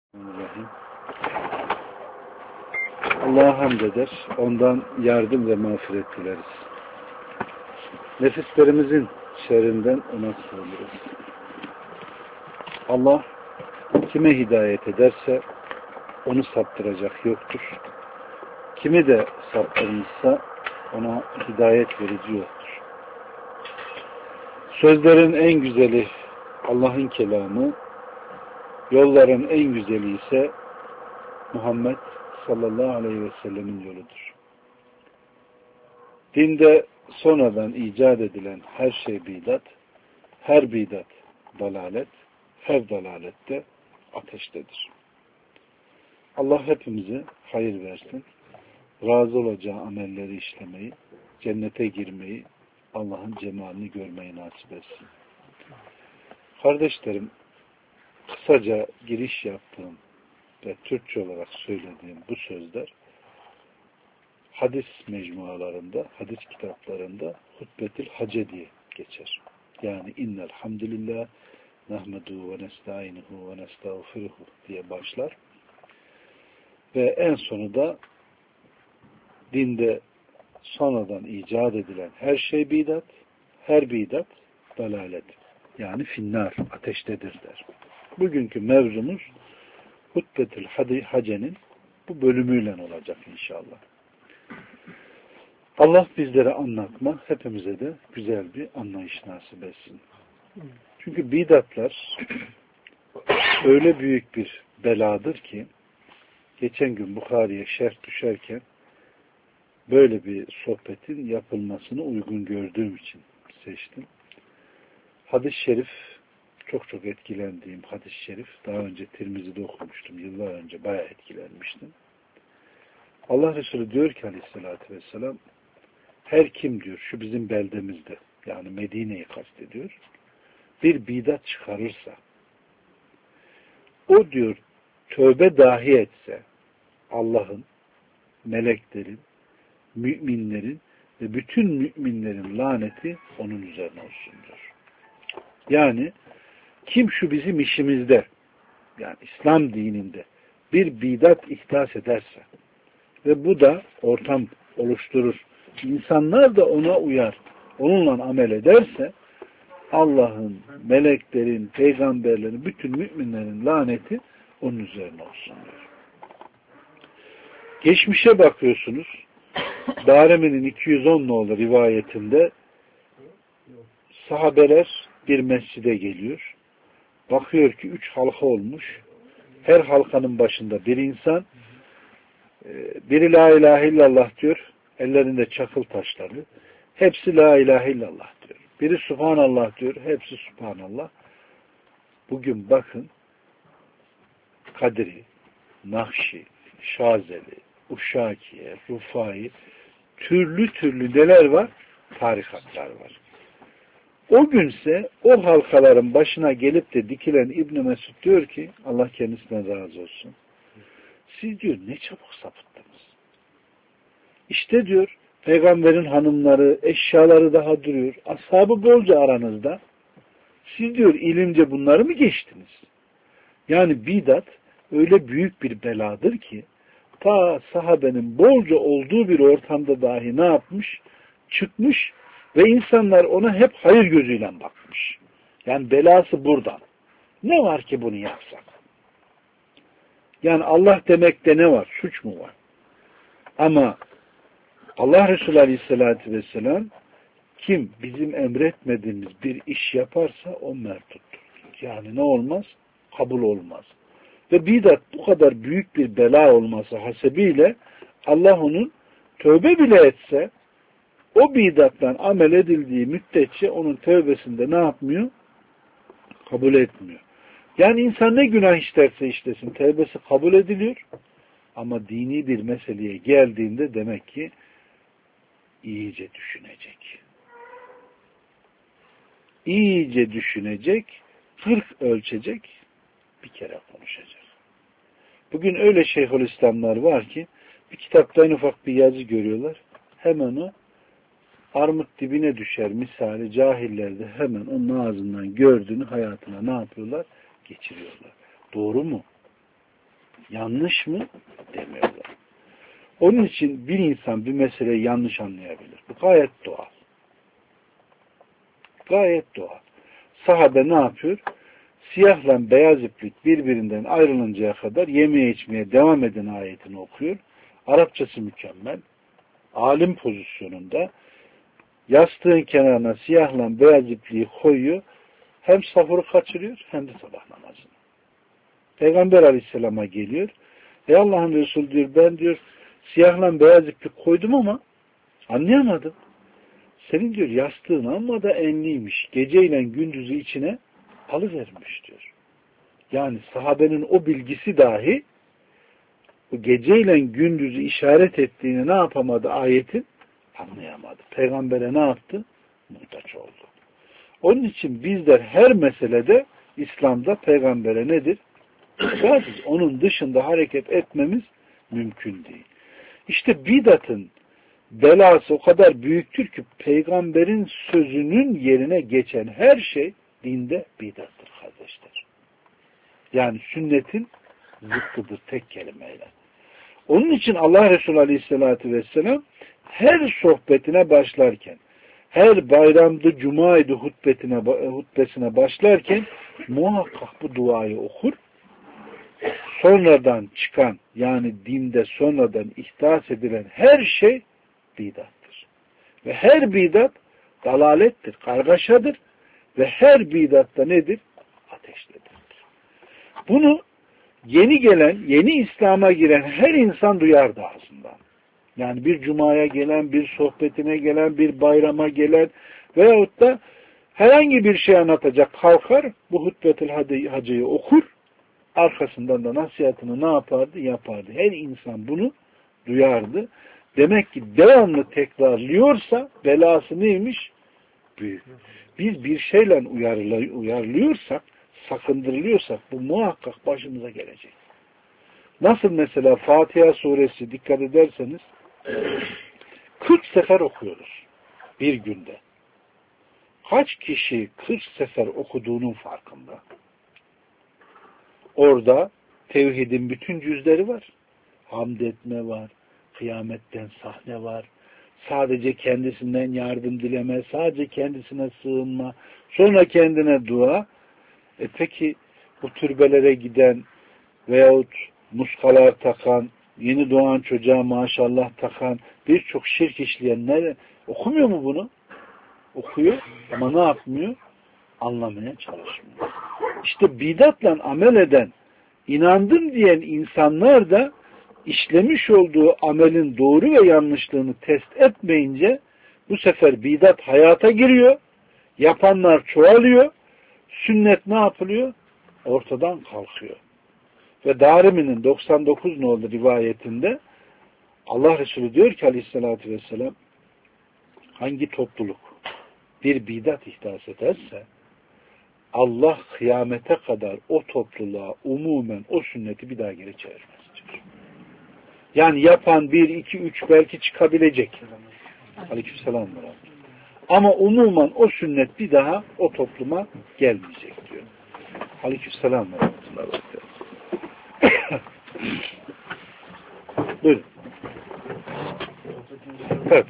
Bismillahirrahmanirrahim. Allah'a hamd eder, ondan yardım ve mağfiret dileriz. Nefislerimizin şerrinden ona sığınırız. Allah kime hidayet ederse onu saptıracak yoktur. Kimi de saptırmışsa ona hidayet verici yoktur. Sözlerin en güzeli Allah'ın kelamı, yolların en güzeli ise Muhammed sallallahu aleyhi ve sellemin yoludur. Dinde sonradan icat edilen her şey bidat, her bidat dalalet, her dalalette ateştedir. Allah hepimize hayır versin, razı olacağı amelleri işlemeyi, cennete girmeyi, Allah'ın cemalini görmeyi nasip etsin. Kardeşlerim, kısaca giriş yaptığım ve Türkçe olarak söylediğim bu sözler hadis mecmualarında, hadis kitaplarında hutbetül hace diye geçer. Yani innel hamdülillah nahmedu ve nestainuhu ve nestağfiruhu diye başlar. Ve en sonu da dinde sonradan icat edilen her şey bidat, her bidat dalalet. Yani finnar, ateştedir der. Bugünkü mevzumuz hutbetül hacenin bu bölümüyle olacak inşallah. Allah bizlere anlatma, hepimize de güzel bir anlayış nasip etsin. Çünkü bidatlar öyle büyük bir beladır ki geçen gün Bukhari'ye şerh düşerken böyle bir sohbetin yapılmasını uygun gördüğüm için seçtim. Hadis-i şerif çok etkilendiğim hadis-i şerif. Daha önce Tirmizi'de okumuştum. Yıllar önce bayağı etkilenmiştim. Allah Resulü diyor ki aleyhissalatü vesselam, her kim diyor şu bizim beldemizde, yani Medine'yi kastediyor, bir bidat çıkarırsa, o diyor tövbe dahi etse Allah'ın, meleklerin, müminlerin ve bütün müminlerin laneti onun üzerine olsun diyor. Yani kim şu bizim işimizde, yani İslam dininde bir bidat ihdas ederse ve bu da ortam oluşturur, insanlar da ona uyar, onunla amel ederse Allah'ın, meleklerin, peygamberlerin, bütün müminlerin laneti onun üzerine olsun diyor. Geçmişe bakıyorsunuz, Darimi'nin 210 nolu rivayetinde sahabeler bir mescide geliyor. Bakıyor ki 3 halka olmuş. Her halkanın başında bir insan, biri la ilahe illallah diyor, ellerinde çakıl taşları. Hepsi la ilahe illallah diyor. Biri subhanallah diyor, hepsi subhanallah. Bugün bakın, Kadri, Nakşi, Şazeli, Uşakiye, Rufai, türlü neler var? Tarikatlar var. O günse o halkaların başına gelip de dikilen İbn Mesud diyor ki, Allah kendisine razı olsun, siz diyor ne çabuk sapıttınız. İşte diyor peygamberin hanımları, eşyaları daha duruyor. Ashabı bolca aranızda. Siz diyor ilimce bunları mı geçtiniz? Yani bidat öyle büyük bir beladır ki ta sahabenin bolca olduğu bir ortamda dahi ne yapmış? Çıkmış ve insanlar ona hep hayır gözüyle bakmış. Yani belası buradan. Ne var ki bunu yapsak? Yani Allah demekte ne var? Suç mu var? Ama Allah Resulü Aleyhisselatü Vesselam kim bizim emretmediğimiz bir iş yaparsa o merduttur. Yani ne olmaz? Kabul olmaz. Ve bidat bu kadar büyük bir bela olması hasebiyle Allah onun tövbe bile etse o bidattan amel edildiği müddetçe onun tövbesinde ne yapmıyor? Kabul etmiyor. Yani insan ne günah işlerse işlesin tövbesi kabul ediliyor. Ama dini bir meseleye geldiğinde demek ki iyice düşünecek. İyice düşünecek, 40 ölçecek, bir kere konuşacak. Bugün öyle Şeyhülislamlar var ki bir kitapta en ufak bir yazı görüyorlar. Hemen o armut dibine düşer misali cahiller de hemen onun ağzından gördüğünü hayatına ne yapıyorlar? Geçiriyorlar. Doğru mu? Yanlış mı? Demiyorlar. Onun için bir insan bir meseleyi yanlış anlayabilir. Bu gayet doğal. Gayet doğal. Sahabe ne yapıyor? Siyahla beyaz iplik birbirinden ayrılıncaya kadar yemeye içmeye devam eden ayetini okuyor. Arapçası mükemmel. Alim pozisyonunda yastığın kenarına siyahla beyaz ipliği koyuyor. Hem sahuru kaçırıyor hem de sabah namazını. Peygamber Aleyhisselam'a geliyor. Ey Allah'ın Resulü diyor, ben diyor siyahla beyaz iplik koydum ama anlayamadım. Senin diyor yastığın amma da enliymiş. Geceyle gündüzü içine alıvermiş diyor. Yani sahabenin o bilgisi dahi bu geceyle gündüzü işaret ettiğini ne yapamadı ayetin? Anlayamadı. Peygamber'e ne yaptı? Muhtaç oldu. Onun için bizler her meselede İslam'da peygambere nedir? Muhtacız. Onun dışında hareket etmemiz mümkün değil. İşte bidatın belası o kadar büyüktür ki peygamberin sözünün yerine geçen her şey dinde bidattır kardeşler. Yani sünnetin zıttıdır tek kelimeyle. Onun için Allah Resulü Aleyhisselatü Vesselam her sohbetine başlarken, her bayramda, cumaydı hutbesine başlarken muhakkak bu duayı okur. Sonradan çıkan, yani dinde sonradan ihdas edilen her şey bidattır. Ve her bidat dalalettir, kargaşadır ve her bidatta nedir? Ateştedir. Bunu yeni gelen, yeni İslam'a giren her insan duyardı ağzından. Yani bir cumaya gelen, bir sohbetine gelen, bir bayrama gelen veyahut da herhangi bir şey anlatacak kalkar, bu hutbetül hacıyı okur, arkasından da nasihatını ne yapardı? Yapardı. Her insan bunu duyardı. Demek ki devamlı tekrarlıyorsa belası neymiş? Büyük. Biz bir şeyle uyarılıyorsak, sakındırılıyorsak bu muhakkak başımıza gelecek. Nasıl mesela Fatiha suresi dikkat ederseniz 40 sefer okuyoruz bir günde. Kaç kişi 40 sefer okuduğunun farkında? Orada tevhidin bütün cüzleri var. Hamd etme var, kıyametten sahne var, sadece kendisinden yardım dileme, sadece kendisine sığınma, sonra kendine dua. Peki bu türbelere giden veyahut muskalar takan, yeni doğan çocuğa maşallah takan, birçok şirk işleyenler okumuyor mu bunu? Okuyor ama ne yapmıyor? Anlamaya çalışmıyor. İşte bidatla amel eden, inandım diyen insanlar da işlemiş olduğu amelin doğru ve yanlışlığını test etmeyince bu sefer bidat hayata giriyor, yapanlar çoğalıyor, sünnet ne yapılıyor? Ortadan kalkıyor. Ve Darimi'nin 99 nolu rivayetinde Allah Resulü diyor ki aleyhissalatü vesselam, hangi topluluk bir bidat ihdas ederse Allah kıyamete kadar o topluluğa umumen o sünneti bir daha geri çevirmez diyor. Yani yapan 1, 2, 3 belki çıkabilecek. Aleykümselam. Ama umumen o sünnet bir daha o topluma gelmeyecek diyor. Aleykümselam. Buyurun. Evet.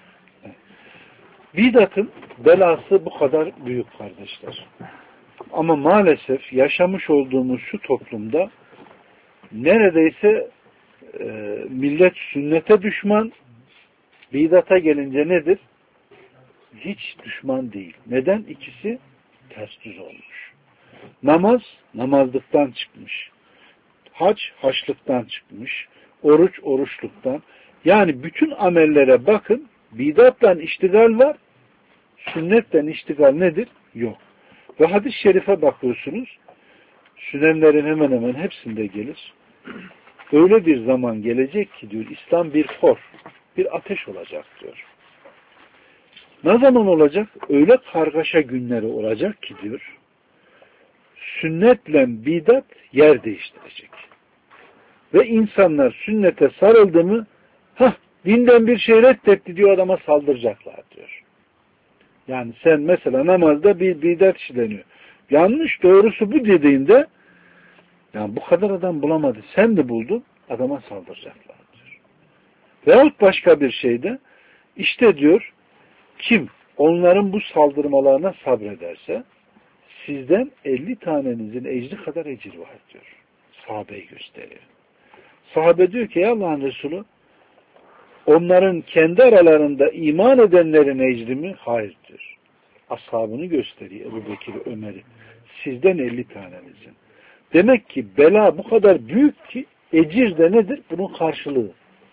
Bidatın belası bu kadar büyük kardeşler. Ama maalesef yaşamış olduğumuz şu toplumda neredeyse millet sünnete düşman, bidata gelince nedir? Hiç düşman değil. Neden? İkisi ters düz olmuş. Namaz, namazlıktan çıkmış. Hac, haçlıktan çıkmış. Oruç, oruçluktan. Yani bütün amellere bakın, bidatla iştigal var, sünnetle iştigal nedir? Yok. Ve hadis-i şerife bakıyorsunuz, sünenlerin hemen hemen hepsinde gelir. Öyle bir zaman gelecek ki diyor, İslam bir kor, bir ateş olacak diyor. Ne zaman olacak? Öyle kargaşa günleri olacak ki diyor, sünnetle bidat yer değiştirecek. Ve insanlar sünnete sarıldı mı, dinden bir şey reddetti diyor, adama saldıracaklar diyor. Yani sen mesela namazda bir bidat işleniyor. Yanlış, doğrusu bu dediğinde Yani bu kadar adam bulamadı. Sen de buldun, adama saldıracaklar diyor. Veyahut başka bir şeyde işte diyor kim onların bu saldırmalarına sabrederse sizden 50 tanenizin ecri kadar ecir var diyor. Sahabeyi gösteriyor. Sahabe diyor ki Allah'ın Resulü onların kendi aralarında iman edenlerin ecri mi? Hayır diyor. Ashabını gösteriyor Ebu Bekir, Ömer'i. Sizden 50 tanenizin. Demek ki bela bu kadar büyük ki ecir de nedir? Bunun karşılığı.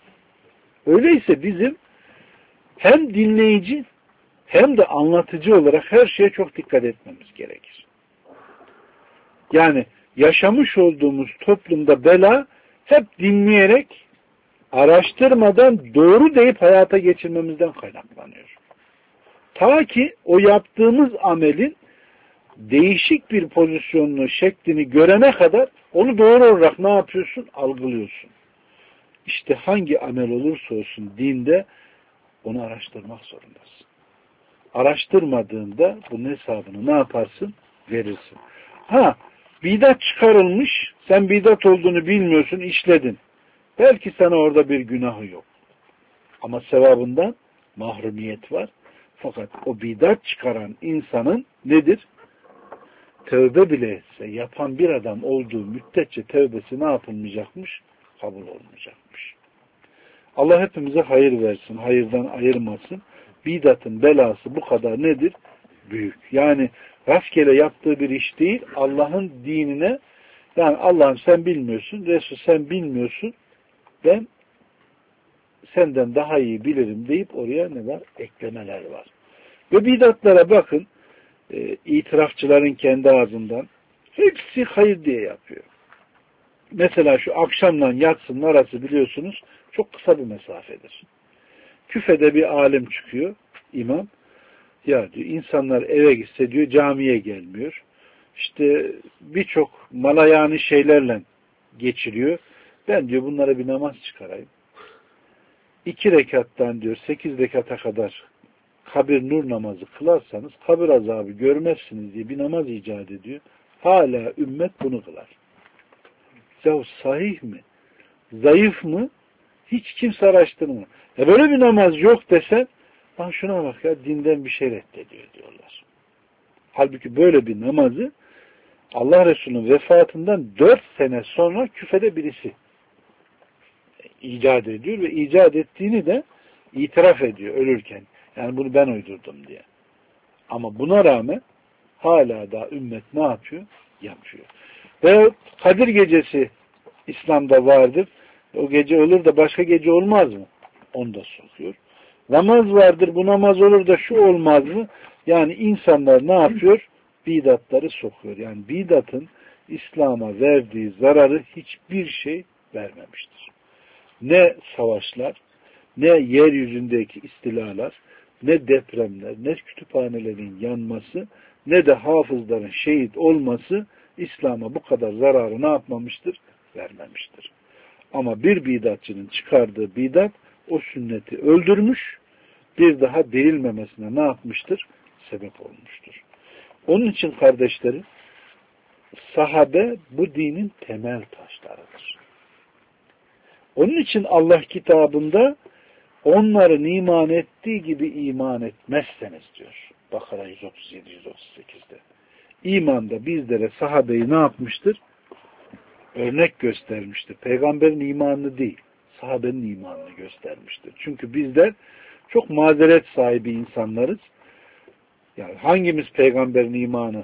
Öyleyse bizim hem dinleyici hem de anlatıcı olarak her şeye çok dikkat etmemiz gerekir. Yani yaşamış olduğumuz toplumda bela hep dinleyerek, araştırmadan doğru deyip hayata geçirmemizden kaynaklanıyor. Ta ki o yaptığımız amelin değişik bir pozisyonunu, şeklini görene kadar onu doğru olarak ne yapıyorsun? Algılıyorsun. İşte hangi amel olursa olsun dinde onu araştırmak zorundasın. Araştırmadığında bunun hesabını ne yaparsın? Verirsin. Bidat çıkarılmış, sen bidat olduğunu bilmiyorsun, işledin. Belki sana orada bir günahı yok. Ama sevabından mahrumiyet var. Fakat o bidat çıkaran insanın nedir? Tövbe bile etse, yapan bir adam olduğu müddetçe tövbesi ne yapılmayacakmış? Kabul olmayacakmış. Allah hepimize hayır versin, hayırdan ayırmasın. Bidatın belası bu kadar nedir? Büyük. Yani rastgele yaptığı bir iş değil, Allah'ın dinine, yani Allah'ım sen bilmiyorsun, Resul sen bilmiyorsun, ben senden daha iyi bilirim deyip oraya ne var? Eklemeler var. Ve bidatlara bakın, itirafçıların kendi ağzından hepsi hayır diye yapıyor. Mesela şu akşamla yatsının arası biliyorsunuz çok kısa bir mesafedir. Küfede bir alim çıkıyor, imam. Ya diyor insanlar eve gitse diyor camiye gelmiyor. İşte birçok malayani şeylerle geçiriyor. Ben diyor bunlara bir namaz çıkarayım. 2 rekattan diyor 8 rekata kadar kabir nur namazı kılarsanız kabir azabı görmezsiniz diye bir namaz icat ediyor. Hala ümmet bunu kılar. Ya sahih mi? Zayıf mı? Hiç kimse araştırmıyor. Böyle bir namaz yok desen, lan şuna bak ya dinden bir şey reddediyor diyorlar. Halbuki böyle bir namazı Allah Resulü'nün vefatından 4 sene sonra küfede birisi icat ediyor ve icat ettiğini de itiraf ediyor ölürken. Yani bunu ben uydurdum diye. Ama buna rağmen hala da ümmet ne yapıyor? Yapıyor. Ve Kadir gecesi İslam'da vardır. O gece olur da başka gece olmaz mı? Onu da sokuyor. Namaz vardır, bu namaz olur da şu olmaz mı? Yani insanlar ne yapıyor? Bidatları sokuyor. Yani bidatın İslam'a verdiği zararı hiçbir şey vermemiştir. Ne savaşlar, ne yeryüzündeki istilalar, ne depremler, ne kütüphanelerin yanması, ne de hafızların şehit olması İslam'a bu kadar zararı ne yapmamıştır? Vermemiştir. Ama bir bidatçının çıkardığı bidat o sünneti öldürmüş, bir daha değilmemesine ne yapmıştır? Sebep olmuştur. Onun için kardeşlerim, sahabe bu dinin temel taşlarıdır. Onun için Allah kitabında onların iman ettiği gibi iman etmezseniz diyor. Bakara 137-138'de. İmanda bizlere sahabeyi ne yapmıştır? Örnek göstermiştir. Peygamberin imanını değil, sahabenin imanını göstermiştir. Çünkü bizler çok mazeret sahibi insanlarız. Yani hangimiz peygamberin imanı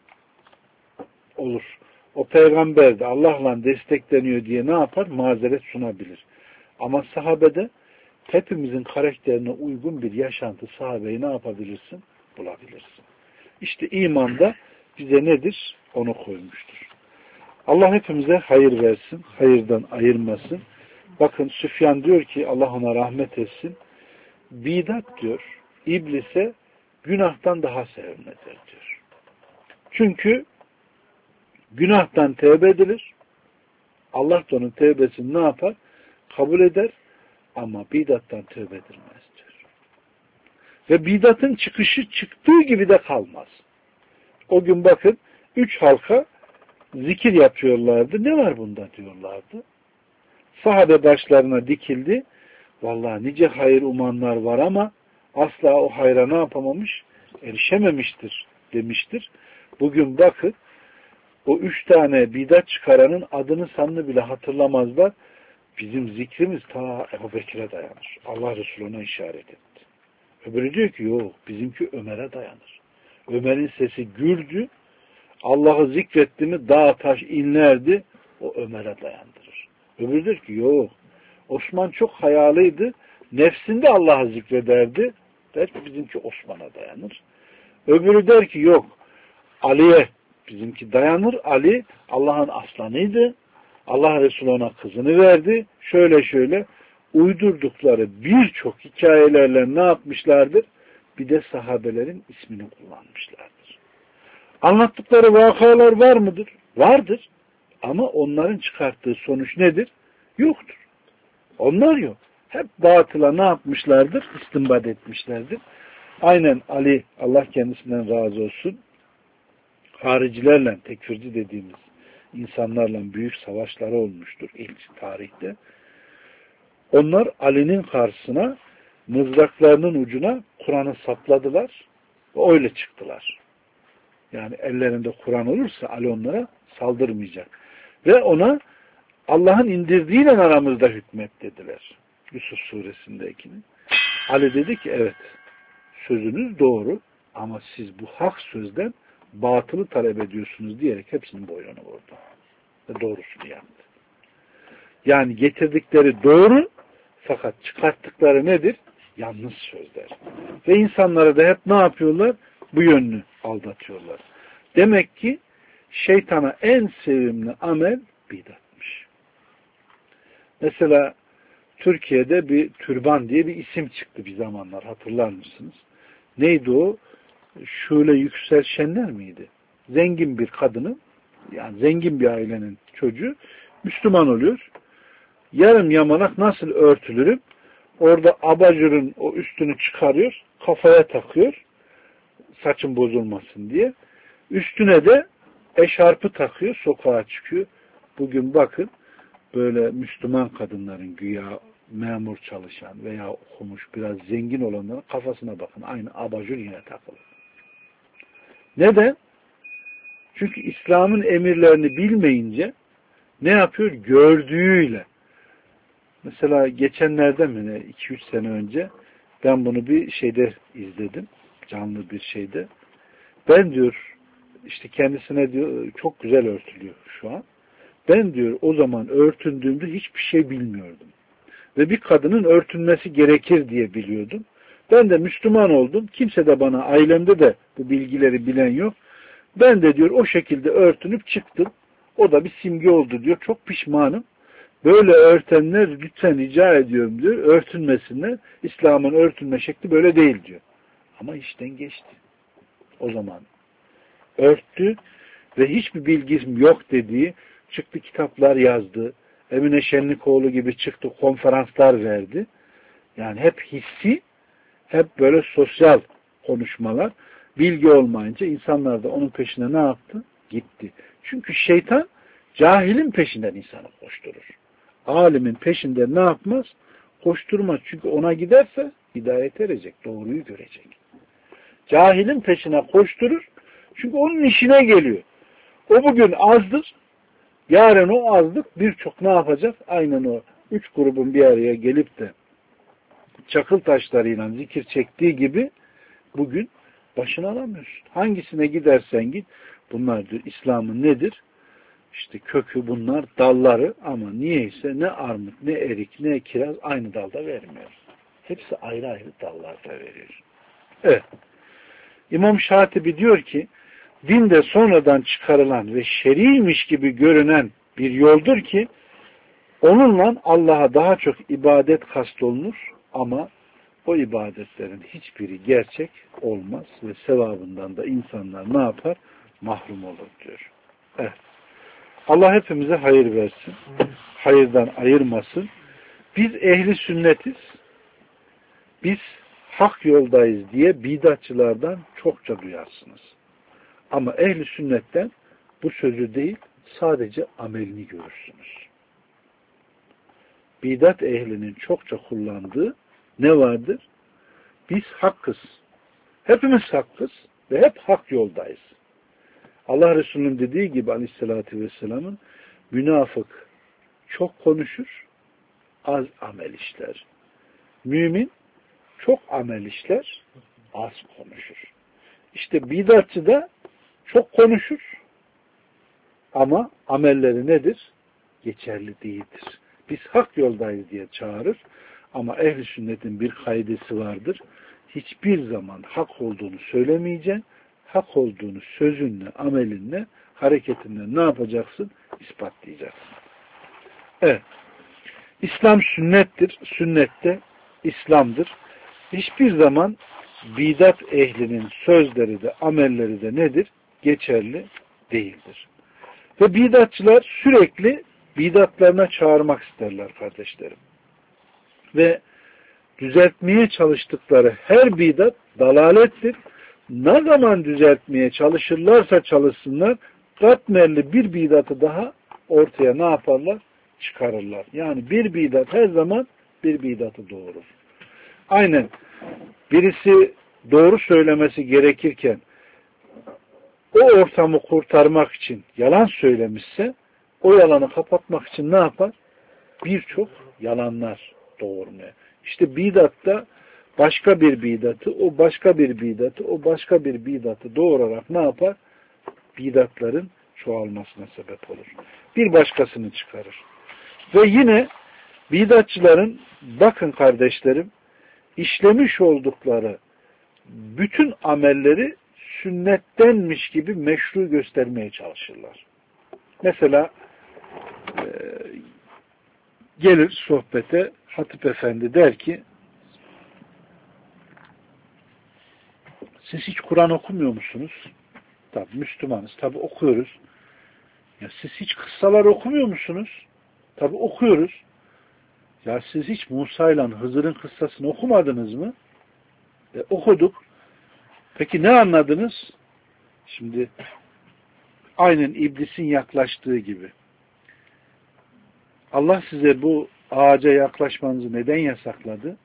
olur? O peygamber de Allah'la destekleniyor diye ne yapar? Mazeret sunabilir. Ama sahabede hepimizin karakterine uygun bir yaşantı sahabeyi ne yapabilirsin? Bulabilirsin. İşte imanda bize nedir? Onu koymuştur. Allah hepimize hayır versin, hayırdan ayırmasın. Bakın Süfyan diyor ki Allah ona rahmet etsin. Bidat diyor, iblise günahtan daha sevimlidir diyor. Çünkü günahtan tevbe edilir. Allah da onun tevbesini ne yapar? Kabul eder. Ama bidattan tövbe edilmez diyor. Ve bidatın çıkışı çıktığı gibi de kalmaz. O gün bakın 3 halka zikir yapıyorlardı. Ne var bunda diyorlardı. Sahabe başlarına dikildi. Vallahi nice hayır umanlar var ama asla o hayra ne yapamamış? Erişememiştir demiştir. Bugün bakın o 3 tane bidat çıkaranın adını sanını bile hatırlamazlar. Bizim zikrimiz ta Ebu Bekir'e dayanır. Allah Resulü ona işaret etti. Öbürü diyor ki yok bizimki Ömer'e dayanır. Ömer'in sesi gürdü. Allah'ı zikretti mi dağ taş inlerdi. O Ömer'e dayandırır. Öbürü diyor ki yok. Osman çok hayalıydı. Nefsinde Allah'ı zikrederdi. Der ki bizimki Osman'a dayanır. Öbürü der ki yok. Ali'ye bizimki dayanır. Ali Allah'ın aslanıydı. Allah Resulü ona kızını verdi. Şöyle şöyle uydurdukları birçok hikayelerle ne yapmışlardır? Bir de sahabelerin ismini kullanmışlardır. Anlattıkları vakalar var mıdır? Vardır. Ama onların çıkarttığı sonuç nedir? Yoktur. Onlar yok. Hep batıla ne yapmışlardır? İstinbat etmişlerdir. Aynen Ali, Allah kendisinden razı olsun, haricilerle, tekfirci dediğimiz insanlarla büyük savaşları olmuştur ilk tarihte. Onlar Ali'nin karşısına mızraklarının ucuna Kur'an'ı sapladılar ve öyle çıktılar. Yani ellerinde Kur'an olursa Ali onlara saldırmayacak. Ve ona Allah'ın indirdiğiyle aramızda hükmet dediler. Yusuf suresindekini. Ali dedi ki evet sözünüz doğru ama siz bu hak sözden batılı talep ediyorsunuz diyerek hepsinin boynunu vurdu. Ve doğrusunu yaptı. Yani getirdikleri doğru fakat çıkarttıkları nedir? Yanlış sözler. Ve insanlara da hep ne yapıyorlar? Bu yönünü aldatıyorlar. Demek ki şeytana en sevimli amel bidatmış. Mesela Türkiye'de bir türban diye bir isim çıktı bir zamanlar. Hatırlar mısınız? Neydi o? Şule Yüksel Şenler miydi? Zengin bir kadının, yani zengin bir ailenin çocuğu Müslüman oluyor. Yarım yamalak nasıl örtülürüm? Orada abajurun o üstünü çıkarıyor, kafaya takıyor, saçın bozulmasın diye. Üstüne de eşarpı takıyor, sokağa çıkıyor. Bugün bakın, böyle Müslüman kadınların güya memur çalışan veya okumuş biraz zengin olanların kafasına bakın. Aynı abajur yine takılı. Neden? Çünkü İslam'ın emirlerini bilmeyince ne yapıyor? Gördüğüyle. Mesela geçenlerde mi ne 2-3 sene önce ben bunu bir şeyde izledim. Canlı bir şeyde. Ben diyor işte kendisine diyor çok güzel örtülüyor şu an. Ben diyor o zaman örtündüğümde hiçbir şey bilmiyordum. Ve bir kadının örtünmesi gerekir diye biliyordum. Ben de Müslüman oldum. Kimse de bana, ailemde de bu bilgileri bilen yok. Ben de diyor o şekilde örtünüp çıktım. O da bir simge oldu diyor. Çok pişmanım. Böyle örtenler lütfen rica ediyorum diyor. Örtünmesinler. İslam'ın örtünme şekli böyle değil diyor. Ama işten geçti. O zaman örttü ve hiçbir bilgim yok dediği çıktı kitaplar yazdı. Emine Şenlikoğlu gibi çıktı konferanslar verdi. Yani hep hissi, hep böyle sosyal konuşmalar. Bilgi olmayınca insanlar da onun peşine ne yaptı? Gitti. Çünkü şeytan cahilin peşinden insanı koşturur. Alimin peşinde ne yapmaz? Koşturmaz. Çünkü ona giderse hidayet erecek, doğruyu görecek. Cahilin peşine koşturur. Çünkü onun işine geliyor. O bugün azdır. Yarın o azlık birçok ne yapacak? Aynen o 3 grubun bir araya gelip de çakıl taşlarıyla zikir çektiği gibi bugün başını alamıyorsun. Hangisine gidersen git. Bunlar diyor İslam'ın nedir? İşte kökü bunlar, dalları ama niyeyse ne armut, ne erik, ne kiraz aynı dalda vermiyor. Hepsi ayrı ayrı dallarda veriyor. Evet. İmam Şatibi diyor ki dinde sonradan çıkarılan ve şeriymiş gibi görünen bir yoldur ki onunla Allah'a daha çok ibadet kastolunur ama o ibadetlerin hiçbiri gerçek olmaz ve sevabından da insanlar ne yapar? Mahrum olur diyor. Evet. Allah hepimize hayır versin. Hayırdan ayırmasın. Biz ehli sünnetiz. Biz hak yoldayız diye bidatçılardan çokça duyarsınız. Ama ehli sünnetten bu sözü değil, sadece amelini görürsünüz. Bidat ehlinin çokça kullandığı ne vardır? Biz hakkız. Hepimiz hakkız ve hep hak yoldayız. Allah Resulü'nün dediği gibi aleyhissalatü vesselamın münafık çok konuşur, az amel işler. Mümin çok amel işler, az konuşur. İşte bidatçı da çok konuşur ama amelleri nedir? Geçerli değildir. Biz hak yoldayız diye çağırır ama ehl-i sünnetin bir kaidesi vardır. Hiçbir zaman hak olduğunu söylemeyeceksin. Hak olduğunu sözünle, amelinle, hareketinle ne yapacaksın? İspatlayacaksın. Evet. İslam sünnettir. Sünnette İslam'dır. Hiçbir zaman bidat ehlinin sözleri de, amelleri de nedir? Geçerli değildir. Ve bidatçılar sürekli bidatlarına çağırmak isterler kardeşlerim. Ve düzeltmeye çalıştıkları her bidat dalalettir. Ne zaman düzeltmeye çalışırlarsa çalışsınlar, katmerli bir bidatı daha ortaya ne yaparlar? Çıkarırlar. Yani bir bidat her zaman bir bidatı doğurur. Aynen birisi doğru söylemesi gerekirken o ortamı kurtarmak için yalan söylemişse o yalanı kapatmak için ne yapar? Birçok yalanlar doğurmaya. İşte bidatta başka bir bidatı, o başka bir bidatı, o başka bir bidatı doğurarak ne yapar? Bidatların çoğalmasına sebep olur. Bir başkasını çıkarır. Ve yine bidatçıların bakın kardeşlerim işlemiş oldukları bütün amelleri sünnettenmiş gibi meşru göstermeye çalışırlar. Mesela gelir sohbete Hatip Efendi der ki siz hiç Kur'an okumuyor musunuz? Tabi Müslümanız. Tabi okuyoruz. Ya siz hiç kıssalar okumuyor musunuz? Tabi okuyoruz. Ya siz hiç Musa ile Hızır'ın kıssasını okumadınız mı? Okuduk. Peki ne anladınız? Şimdi aynen iblisin yaklaştığı gibi. Allah size bu ağaca yaklaşmanızı neden yasakladı?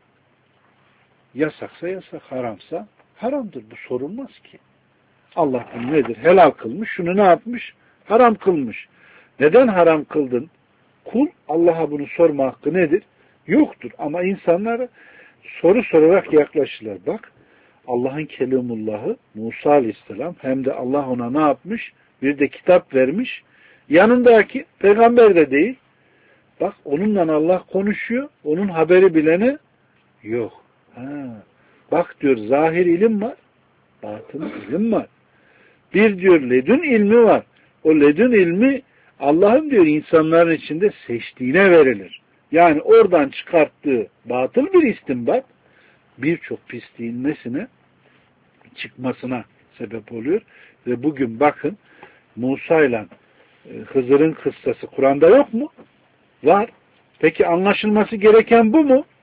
Yasaksa yasak, haramsa haramdır. Bu sorulmaz ki. Allah bunu nedir? Helal kılmış. Şunu ne yapmış? Haram kılmış. Neden haram kıldın? Kul Allah'a bunu sorma hakkı nedir? Yoktur. Ama insanlara soru sorarak yaklaşırlar. Bak Allah'ın Kelimullah'ı Musa Aleyhisselam hem de Allah ona ne yapmış? Bir de kitap vermiş. Yanındaki peygamber de değil. Bak onunla Allah konuşuyor. Onun haberi bileni yok. Bak diyor zahir ilim var. Batın ilim var. Bir diyor ledün ilmi var. O ledün ilmi Allah'ın diyor insanların içinde seçtiğine verilir. Yani oradan çıkarttığı batıl bir istinbat birçok pisliğin nesine çıkmasına sebep oluyor. Ve bugün bakın Musa ile Hızır'ın kıssası Kur'an'da yok mu? Var. Peki anlaşılması gereken bu mu?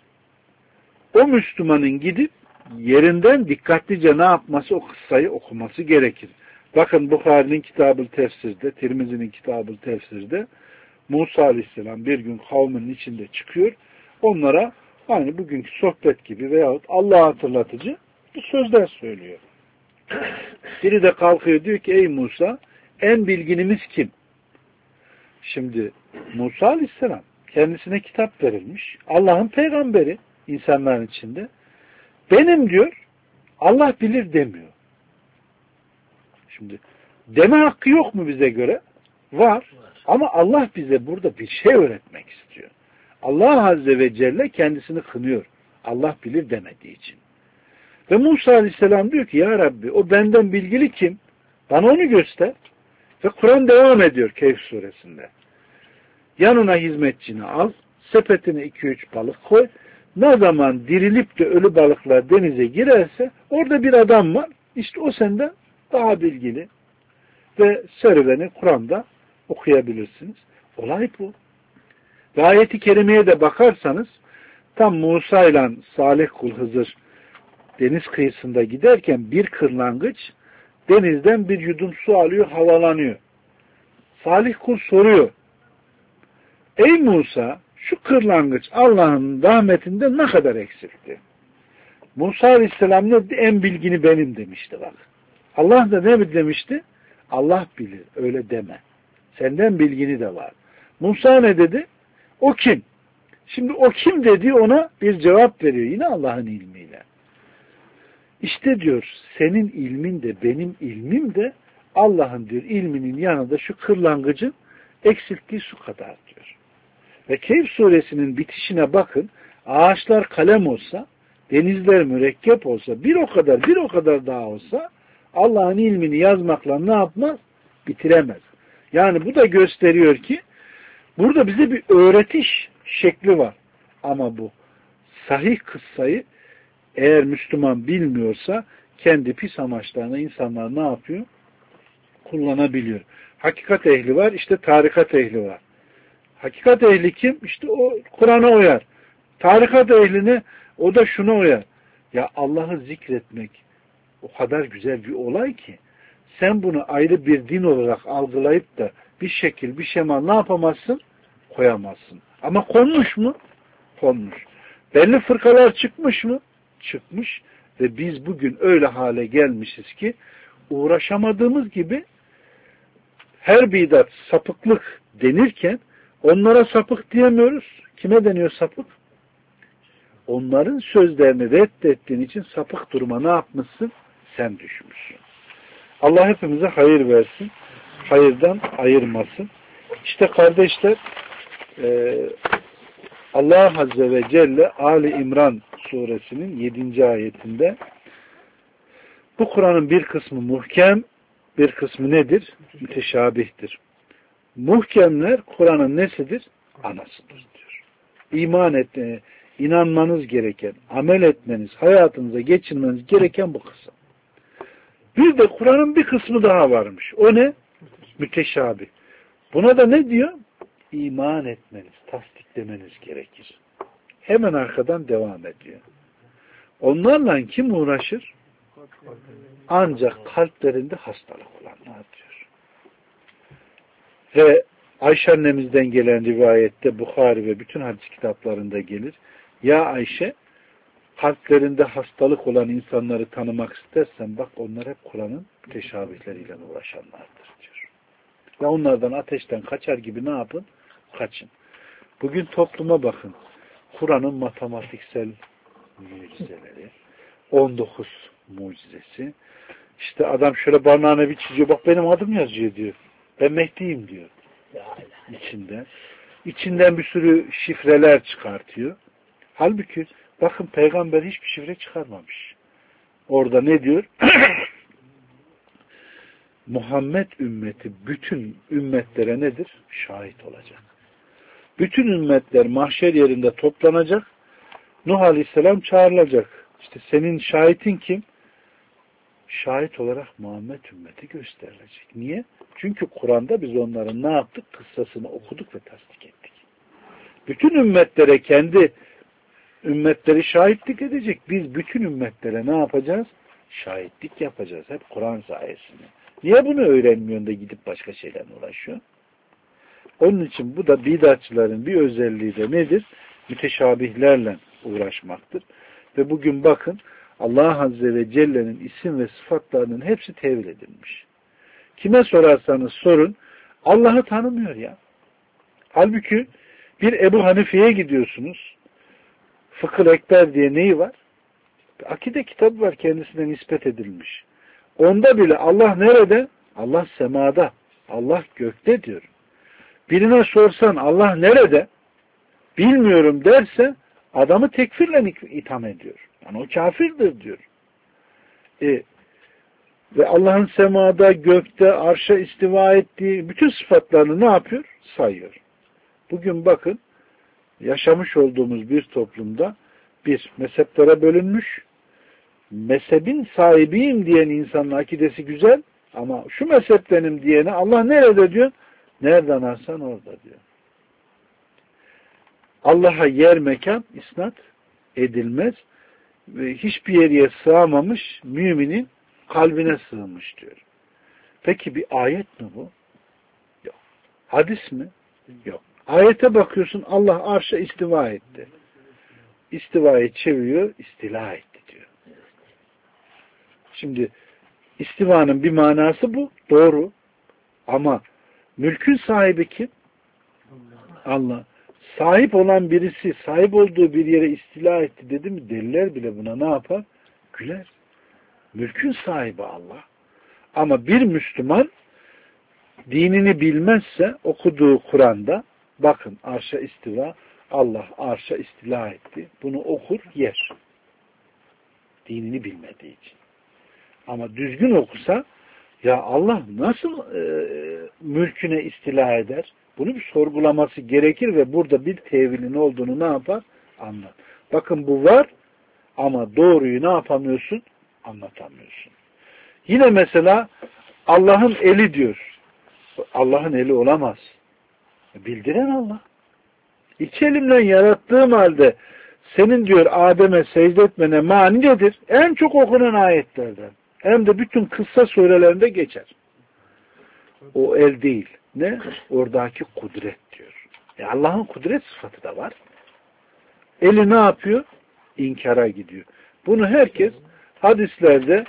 O Müslümanın gidip yerinden dikkatlice ne yapması? O kıssayı okuması gerekir. Bakın Bukhari'nin Kitab-ı Tefsir'de, Tirmizi'nin Kitab-ı Tefsir'de Musa Aleyhisselam bir gün kavminin içinde çıkıyor. Onlara aynı bugünkü sohbet gibi veyahut Allah'ı hatırlatıcı bu sözler söylüyor. Biri de kalkıyor diyor ki ey Musa en bilginimiz kim? Şimdi Musa Aleyhisselam kendisine kitap verilmiş. Allah'ın peygamberi insanların içinde. Benim diyor Allah bilir demiyor. Şimdi deme hakkı yok mu bize göre? Var. Ama Allah bize burada bir şey öğretmek istiyor. Allah Azze ve Celle kendisini kınıyor. Allah bilir demediği için. Ve Musa Aleyhisselam diyor ki ya Rabbi o benden bilgili kim? Bana onu göster. Ve Kur'an devam ediyor Kehf suresinde. Yanına hizmetçini al, sepetine 2-3 balık koy. Ne zaman dirilip de ölü balıklar denize girerse orada bir adam var. İşte o senden daha bilgili. Ve serüveni Kur'an'da okuyabilirsiniz. Olay bu. Ve ayeti kerimeye de bakarsanız tam Musa ile Salih kul Hızır deniz kıyısında giderken bir kırlangıç denizden bir yudum su alıyor, havalanıyor. Salih kul soruyor. Ey Musa, şu kırlangıç Allah'ın rahmetinde ne kadar eksiltti? Musa Aleyhisselam ne dedi? En bilgini benim demişti bak. Allah da ne demişti? Allah bilir. Öyle deme. Senden bilgini de var. Musa ne dedi? O kim? Şimdi o kim dedi, ona bir cevap veriyor. Yine Allah'ın ilmiyle. İşte diyor, senin ilmin de benim ilmim de Allah'ın diyor ilminin yanında şu kırlangıcın eksilttiği su kadar diyor. Ve Kehf suresinin bitişine bakın. Ağaçlar kalem olsa, denizler mürekkep olsa, bir o kadar daha olsa Allah'ın ilmini yazmakla ne yapmaz? Bitiremez. Yani bu da gösteriyor ki burada bize bir öğretiş şekli var. Ama bu sahih kıssayı eğer Müslüman bilmiyorsa kendi pis amaçlarına insanlar ne yapıyor? Kullanabiliyor. Hakikat ehli var, işte tarikat ehli var. Hakikat ehli kim? İşte o Kur'an'a uyar. Tarikat ehline o da şuna uyar. Ya Allah'ı zikretmek o kadar güzel bir olay ki sen bunu ayrı bir din olarak algılayıp da bir şekil, bir şema ne yapamazsın? Koyamazsın. Ama konmuş mu? Konmuş. Belli fırkalar çıkmış mı? Çıkmış. Ve biz bugün öyle hale gelmişiz ki uğraşamadığımız gibi her bidat sapıklık denirken onlara sapık diyemiyoruz. Kime deniyor sapık? Onların sözlerini reddettiğin için sapık duruma ne yapmışsın? Sen düşmüşsün. Allah hepimize hayır versin. Hayırdan ayırmasın. İşte kardeşler Allah Azze ve Celle Ali İmran suresinin 7. ayetinde bu Kur'an'ın bir kısmı muhkem, bir kısmı nedir? Müteşabihtir. Muhkemler Kur'an'ın nesidir? Anasıdır diyor. İman etmeye, inanmanız gereken, amel etmeniz, hayatınıza geçirmeniz gereken bu kısım. Bir de Kur'an'ın bir kısmı daha varmış. O ne? Müteşabih. Buna da ne diyor? İman etmeniz, tasdiklemeniz gerekir. Hemen arkadan devam ediyor. Onlarla kim uğraşır? Ancak kalplerinde hastalık olanlar diyor. Ve Ayşe annemizden gelen rivayette Bukhari ve bütün hadis kitaplarında gelir. Ya Ayşe, kalplerinde hastalık olan insanları tanımak istersen bak onlar hep Kur'an'ın müteşabihleriyle uğraşanlardır diyor. Ve onlardan ateşten kaçar gibi ne yapın? Kaçın. Bugün topluma bakın. Kur'an'ın matematiksel mucizeleri, 19 mucizesi. İşte adam şöyle parmağına bir çiziyor. Bak benim adım yazıyor diyor. Ben Mehdi'yim diyor. İçinde. İçinden bir sürü şifreler çıkartıyor. Halbuki bakın peygamber hiçbir şifre çıkarmamış. Orada ne diyor? Muhammed ümmeti bütün ümmetlere nedir? Şahit olacak. Bütün ümmetler mahşer yerinde toplanacak. Nuh Aleyhisselam çağrılacak. İşte senin şahitin kim? Şahit olarak Muhammed ümmeti gösterilecek. Niye? Çünkü Kur'an'da biz onların ne yaptık? Kıssasını okuduk ve tasdik ettik. Bütün ümmetlere kendi ümmetleri şahitlik edecek. Biz bütün ümmetlere ne yapacağız? Şahitlik yapacağız. Hep Kur'an sayesinde. Niye bunu öğrenmiyorsun da gidip başka şeylerle uğraşıyor? Onun için bu da bidatçıların bir özelliği de nedir? Müteşabihlerle uğraşmaktır. Ve bugün bakın Allah Azze ve Celle'nin isim ve sıfatlarının hepsi tevil edilmiş. Kime sorarsanız sorun Allah'ı tanımıyor ya. Halbuki bir Ebu Hanife'ye gidiyorsunuz. Fıkıh Ekber diye neyi var? Akide kitabı var kendisine nispet edilmiş. Onda bile Allah nerede? Allah semada. Allah gökte diyor. Birine sorsan Allah nerede? Bilmiyorum derse adamı tekfirle itham ediyor. Yani o kafirdir diyor. Ve Allah'ın semada, gökte, arşa istiva ettiği bütün sıfatlarını ne yapıyor? Sayıyor. Bugün bakın yaşamış olduğumuz bir toplumda bir mezheplere bölünmüş, mezhebin sahibiyim diyen insanın akidesi güzel ama şu mezhep benim diyene Allah nerede diyor? Nereden arsan orada diyor. Allah'a yer mekan isnat edilmez ve hiçbir yere sığamamış müminin kalbine sığmış diyor. Peki bir ayet mi bu? Yok. Hadis mi? Yok. Ayete bakıyorsun Allah arşa istiva etti. İstivayı çeviriyor, istila etti diyor. Şimdi istivanın bir manası bu. Doğru. Ama mülkün sahibi kim? Allah. Sahip olan birisi sahip olduğu bir yere istila etti dedi mi deliller bile buna ne yapar? Güler. Mülkün sahibi Allah. Ama bir Müslüman dinini bilmezse okuduğu Kur'an'da bakın arşa istiva, Allah arşa istila etti. Bunu okur, yer. Dinini bilmediği için. Ama düzgün okusa ya Allah nasıl mülküne istila eder? Bunu bir sorgulaması gerekir ve burada bir tevilin olduğunu ne yapar? Anlar. Bakın bu var ama doğruyu ne yapamıyorsun? Anlatamıyorsun. Yine mesela Allah'ın eli diyor. Allah'ın eli olamaz. Bildiren Allah. İki elimle yarattığım halde senin diyor Adem'e secde etmene mani nedir? En çok okunan ayetlerden. Hem de bütün kıssa surelerinde geçer. O el değil. Ne? Oradaki kudret diyor. Allah'ın kudret sıfatı da var. Eli ne yapıyor? İnkara gidiyor. Bunu herkes hadislerde,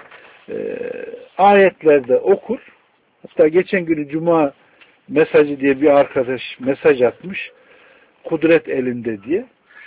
ayetlerde okur. Hatta geçen günü Cuma mesajı diye bir arkadaş mesaj atmış. Kudret elinde diye.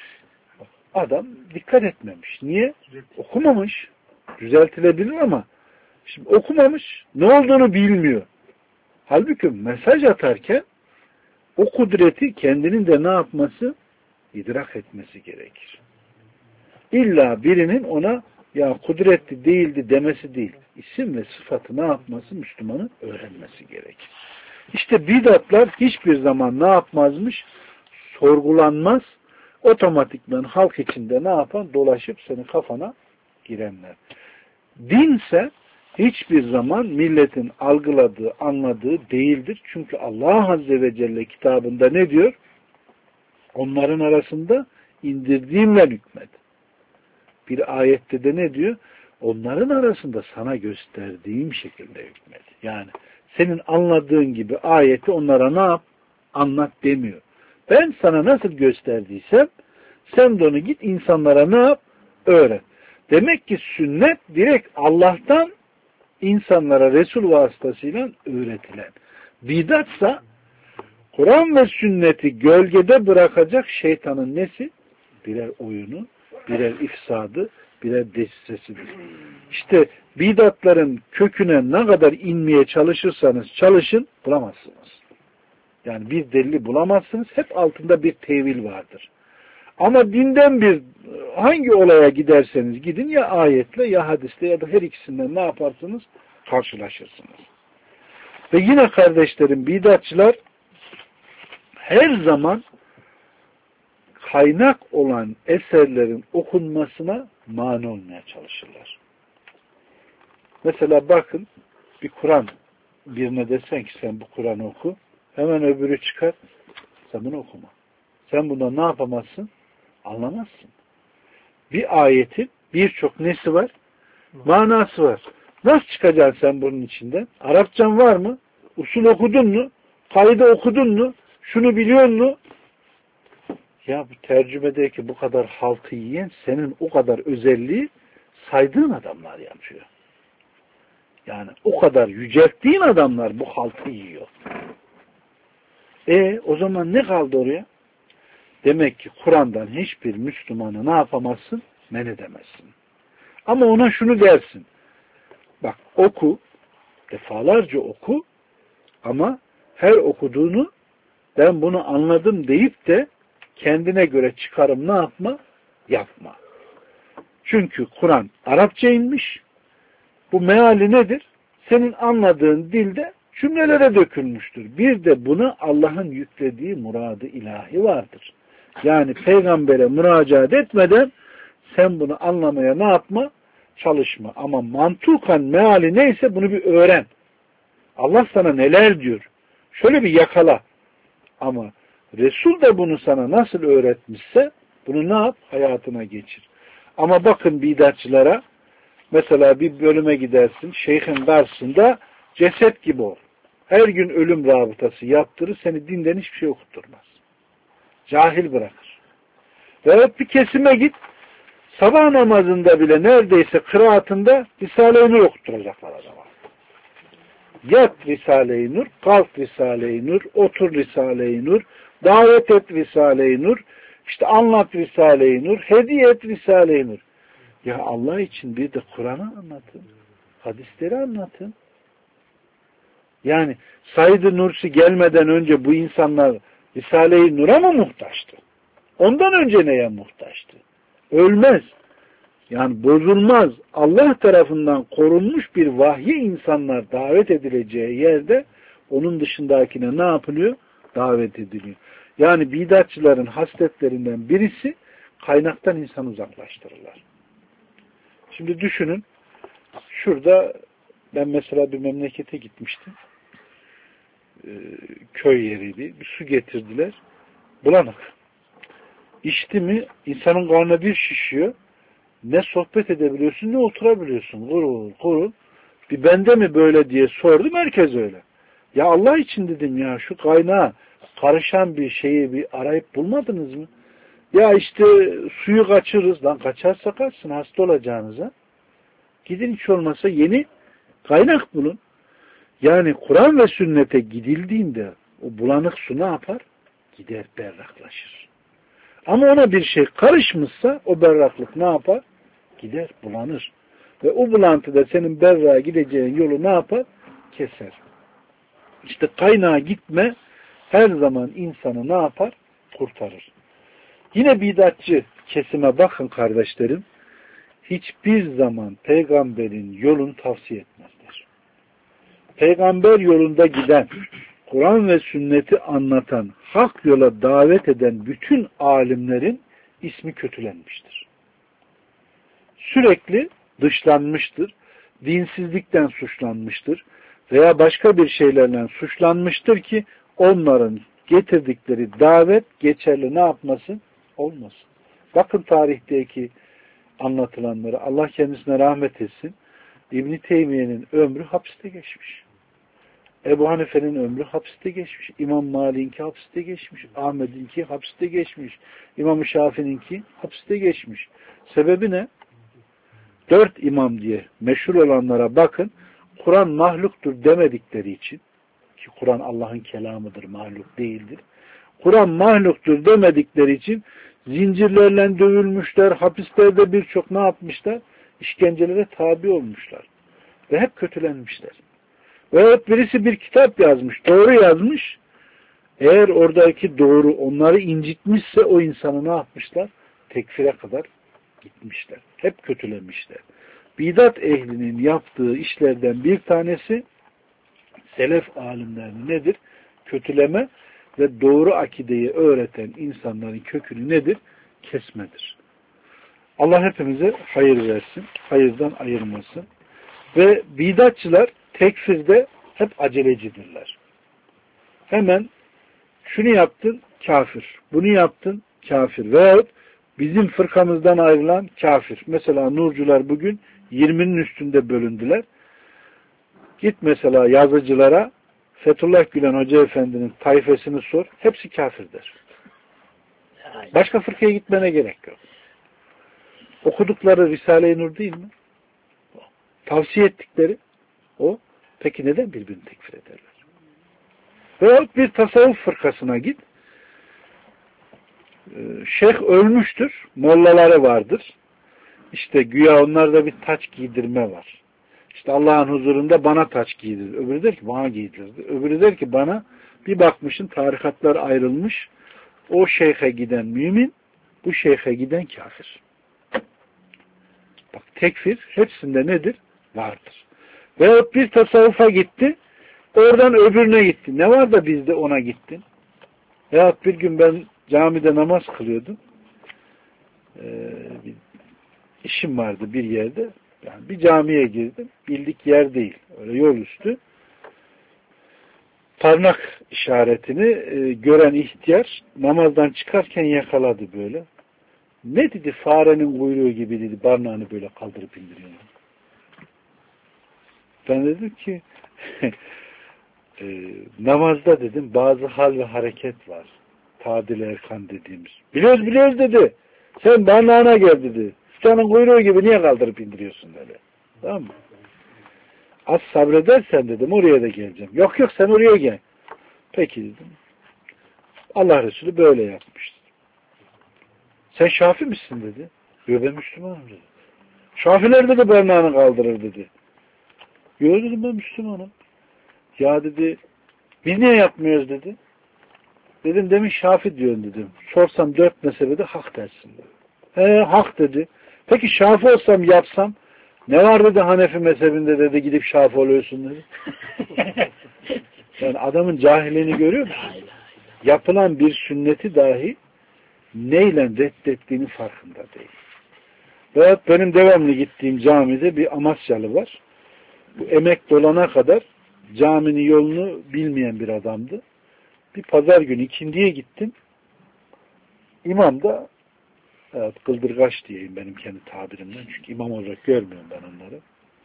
Adam dikkat etmemiş. Niye? Okumamış. Düzeltilebilir ama şimdi okumamış. Ne olduğunu bilmiyor. Halbuki mesaj atarken o kudreti kendinin de ne yapması? İdrak etmesi gerekir. İlla birinin ona ya kudretli değildi demesi değil. İsim ve sıfatı ne yapması? Müslümanın öğrenmesi gerekir. İşte bidatlar hiçbir zaman ne yapmazmış? Sorgulanmaz. Otomatikman halk içinde ne yapan? Dolaşıp senin kafana girenler. Dinse hiçbir zaman milletin algıladığı, anladığı değildir. Çünkü Allah Azze ve Celle kitabında ne diyor? Onların arasında indirdiğimle hükmet. Bir ayette de ne diyor? Onların arasında sana gösterdiğim şekilde hükmet. Yani senin anladığın gibi ayeti onlara ne yap? Anlat demiyor. Ben sana nasıl gösterdiysem sen de onu git insanlara ne yap? Öğret. Demek ki sünnet direkt Allah'tan insanlara Resul vasıtasıyla öğretilen. Bidatsa Kur'an ve sünneti gölgede bırakacak şeytanın nesi? Birer oyunu, birer ifsadı, birer desisesidir. İşte bidatların köküne ne kadar inmeye çalışırsanız çalışın bulamazsınız. Yani bir delili bulamazsınız. Hep altında bir tevil vardır. Ama dinden bir hangi olaya giderseniz gidin ya ayetle ya hadisle ya da her ikisinden ne yaparsınız? Karşılaşırsınız. Ve yine kardeşlerim bidatçılar her zaman kaynak olan eserlerin okunmasına mani olmaya çalışırlar. Mesela bakın bir Kur'an birine desen ki sen bu Kur'an'ı oku hemen öbürü çıkar sen bunu okuma. Sen bundan ne yapamazsın? Anlamazsın. Bir ayetin birçok nesi var? Manası var. Nasıl çıkacaksın sen bunun içinden? Arapçan var mı? Usul okudun mu? Kaide okudun mu? Şunu biliyor musun? Ya bu tercümedeki bu kadar halkı yiyen senin o kadar özelliği saydığın adamlar yapıyor. Yani o kadar yücelttiğin adamlar bu halkı yiyor. O zaman ne kaldı oraya? Demek ki Kur'an'dan hiçbir Müslümanı ne yapamazsın? Men edemezsin. Ama ona şunu dersin. Bak oku, defalarca oku ama her okuduğunu ben bunu anladım deyip de kendine göre çıkarım ne yapma? Yapma. Çünkü Kur'an Arapça inmiş. Bu meali nedir? Senin anladığın dilde cümlelere dökülmüştür. Bir de buna Allah'ın yüklediği muradı ilahi vardır. Yani peygambere müracaat etmeden sen bunu anlamaya ne yapma? Çalışma. Ama mantukan meali neyse bunu bir öğren. Allah sana neler diyor? Şöyle bir yakala. Ama Resul de bunu sana nasıl öğretmişse bunu ne yap? Hayatına geçir. Ama bakın bidatçılara mesela bir bölüme gidersin. Şeyhin karşısında ceset gibi ol. Her gün ölüm rabıtası yaptırır, seni dinden hiçbir şey okutturmaz. Cahil bırakır. Veyahut bir kesime git, sabah namazında bile neredeyse kıraatında Risale-i Nur okutturacaklar adama. Yat Risale-i Nur, kalk Risale-i Nur, otur Risale-i Nur, davet et Risale-i Nur, işte anlat Risale-i Nur, hediye et Risale-i Nur. Ya Allah için bir de Kur'an'ı anlatın. Hadisleri anlatın. Yani Said-i Nursi gelmeden önce bu insanlar Risale-i Nur'a mı muhtaçtı? Ondan önce neye muhtaçtı? Ölmez. Yani bozulmaz. Allah tarafından korunmuş bir vahye insanlar davet edileceği yerde onun dışındakine ne yapılıyor? Davet ediliyor. Yani bidatçıların hasletlerinden birisi kaynaktan insanı uzaklaştırırlar. Şimdi düşünün, şurada ben mesela bir memlekete gitmiştim. Köy yeriydi. Bir su getirdiler. Bulanık. İçti mi insanın karnına bir şişiyor. Ne sohbet edebiliyorsun ne oturabiliyorsun. Kurul. Bir bende mi böyle diye sordum. Herkes öyle. Ya Allah için dedim ya, şu kaynağa karışan bir şeyi bir arayıp bulmadınız mı? Ya işte suyu kaçırırız. Lan kaçarsa kaçsın, hasta olacağınıza. Gidin, hiç olmasa yeni kaynak bulun. Yani Kur'an ve sünnete gidildiğinde o bulanık su ne yapar? Gider, berraklaşır. Ama ona bir şey karışmışsa o berraklık ne yapar? Gider, bulanır. Ve o bulantıda senin berrağa gideceğin yolu ne yapar? Keser. İşte kaynağa gitme her zaman insanı ne yapar? Kurtarır. Yine bidatçı kesime bakın kardeşlerim. Hiçbir zaman peygamberin yolunu tavsiye etmezler. Peygamber yolunda giden, Kur'an ve sünneti anlatan, hak yola davet eden bütün alimlerin ismi kötülenmiştir. Sürekli dışlanmıştır, dinsizlikten suçlanmıştır veya başka bir şeylerle suçlanmıştır ki onların getirdikleri davet geçerli ne yapmasın? Olmasın. Bakın tarihteki anlatılanları, Allah kendisine rahmet etsin. İbn-i Teymiye'nin ömrü hapiste geçmiş. Ebu Hanife'nin ömrü hapiste geçmiş. İmam Malik'inki hapiste geçmiş. Ahmet'inki hapiste geçmiş. İmam Şafii'ninki hapiste geçmiş. Sebebi ne? 4 imam diye meşhur olanlara bakın. Kur'an mahluktur demedikleri için, ki Kur'an Allah'ın kelamıdır, mahluk değildir. Kur'an mahluktur demedikleri için zincirlerle dövülmüşler, hapislerde birçok ne yapmışlar? İşkencelere tabi olmuşlar. Ve hep kötülenmişler. Veyahut birisi bir kitap yazmış, doğru yazmış. Eğer oradaki doğru onları incitmişse o insanı ne yapmışlar? Tekfire kadar gitmişler. Hep kötülemişler. Bidat ehlinin yaptığı işlerden bir tanesi selef alimlerini nedir? Kötüleme ve doğru akideyi öğreten insanların kökünü nedir? Kesmedir. Allah hepimize hayır versin, hayırdan ayırmasın. Ve bidatçılar tekfirde hep acelecidirler. Hemen şunu yaptın, kafir. Bunu yaptın, kafir. Veyahut bizim fırkamızdan ayrılan kafir. Mesela Nurcular bugün 20'nin üstünde bölündüler. Git mesela yazıcılara, Fethullah Gülen Hoca Efendi'nin tayfesini sor. Hepsi kafir der. Başka fırkaya gitmene gerek yok. Okudukları Risale-i Nur değil mi? Tavsiye ettikleri o. Peki neden birbirini tekfir ederler? Veyahut bir tasavvuf fırkasına git. Şeyh ölmüştür. Mollaları vardır. İşte güya onlarda bir taç giydirme var. İşte Allah'ın huzurunda bana taç giydir. Öbürü der ki bana giydirdi. Öbürü der ki bana, bir bakmışın tarikatlar ayrılmış. O şeyhe giden mümin, bu şeyhe giden kafir. Bak, tekfir hepsinde nedir? Vardır. Veyahut bir tasavvufa gitti, oradan öbürüne gitti. Ne var da bizde ona gittin? Veyahut bir gün ben camide namaz kılıyordum. Bir işim vardı bir yerde. Yani bir camiye girdim. Bildik yer değil. Öyle yol üstü. Parmak işaretini gören ihtiyar namazdan çıkarken yakaladı böyle. Ne dedi? Farenin kuyruğu gibi dedi. Parmağını böyle kaldırıp indiriyor. Ben dedim ki namazda dedim bazı hal ve hareket var. Tadil erkan dediğimiz. Biliyoruz dedi. Sen banağına gel dedi. Senin kuyruğu gibi niye kaldırıp indiriyorsun dedi. Tamam mı? Az sabredersen dedim oraya da geleceğim. Yok sen oraya gel. Peki dedim. Allah Resulü böyle yapmıştı. Sen Şafi misin dedi. Yok ben Müslümanım dedi. Şafiler de barnağını kaldırır dedi. Yok dedim ben Müslümanım. Ya dedi biz niye yapmıyoruz dedi. Dedim demin Şafi diyorsun dedim. Sorsam 4 mezhebede hak dersin dedi. Hak dedi. Peki Şafi olsam yapsam ne var dedi Hanefi mezhebinde dedi gidip Şafi oluyorsun dedi. Yani adamın cahilliğini görüyor musun? Yapılan bir sünneti dahi neyle reddettiğinin farkında değil. Veyahut benim devamlı gittiğim camide bir Amasyalı var. Bu emek dolana kadar caminin yolunu bilmeyen bir adamdı. Bir pazar günü ikindiye gittim. İmam da evet, kıldırgaç diyeyim benim kendi tabirimden. Çünkü imam olarak görmüyorum ben onları.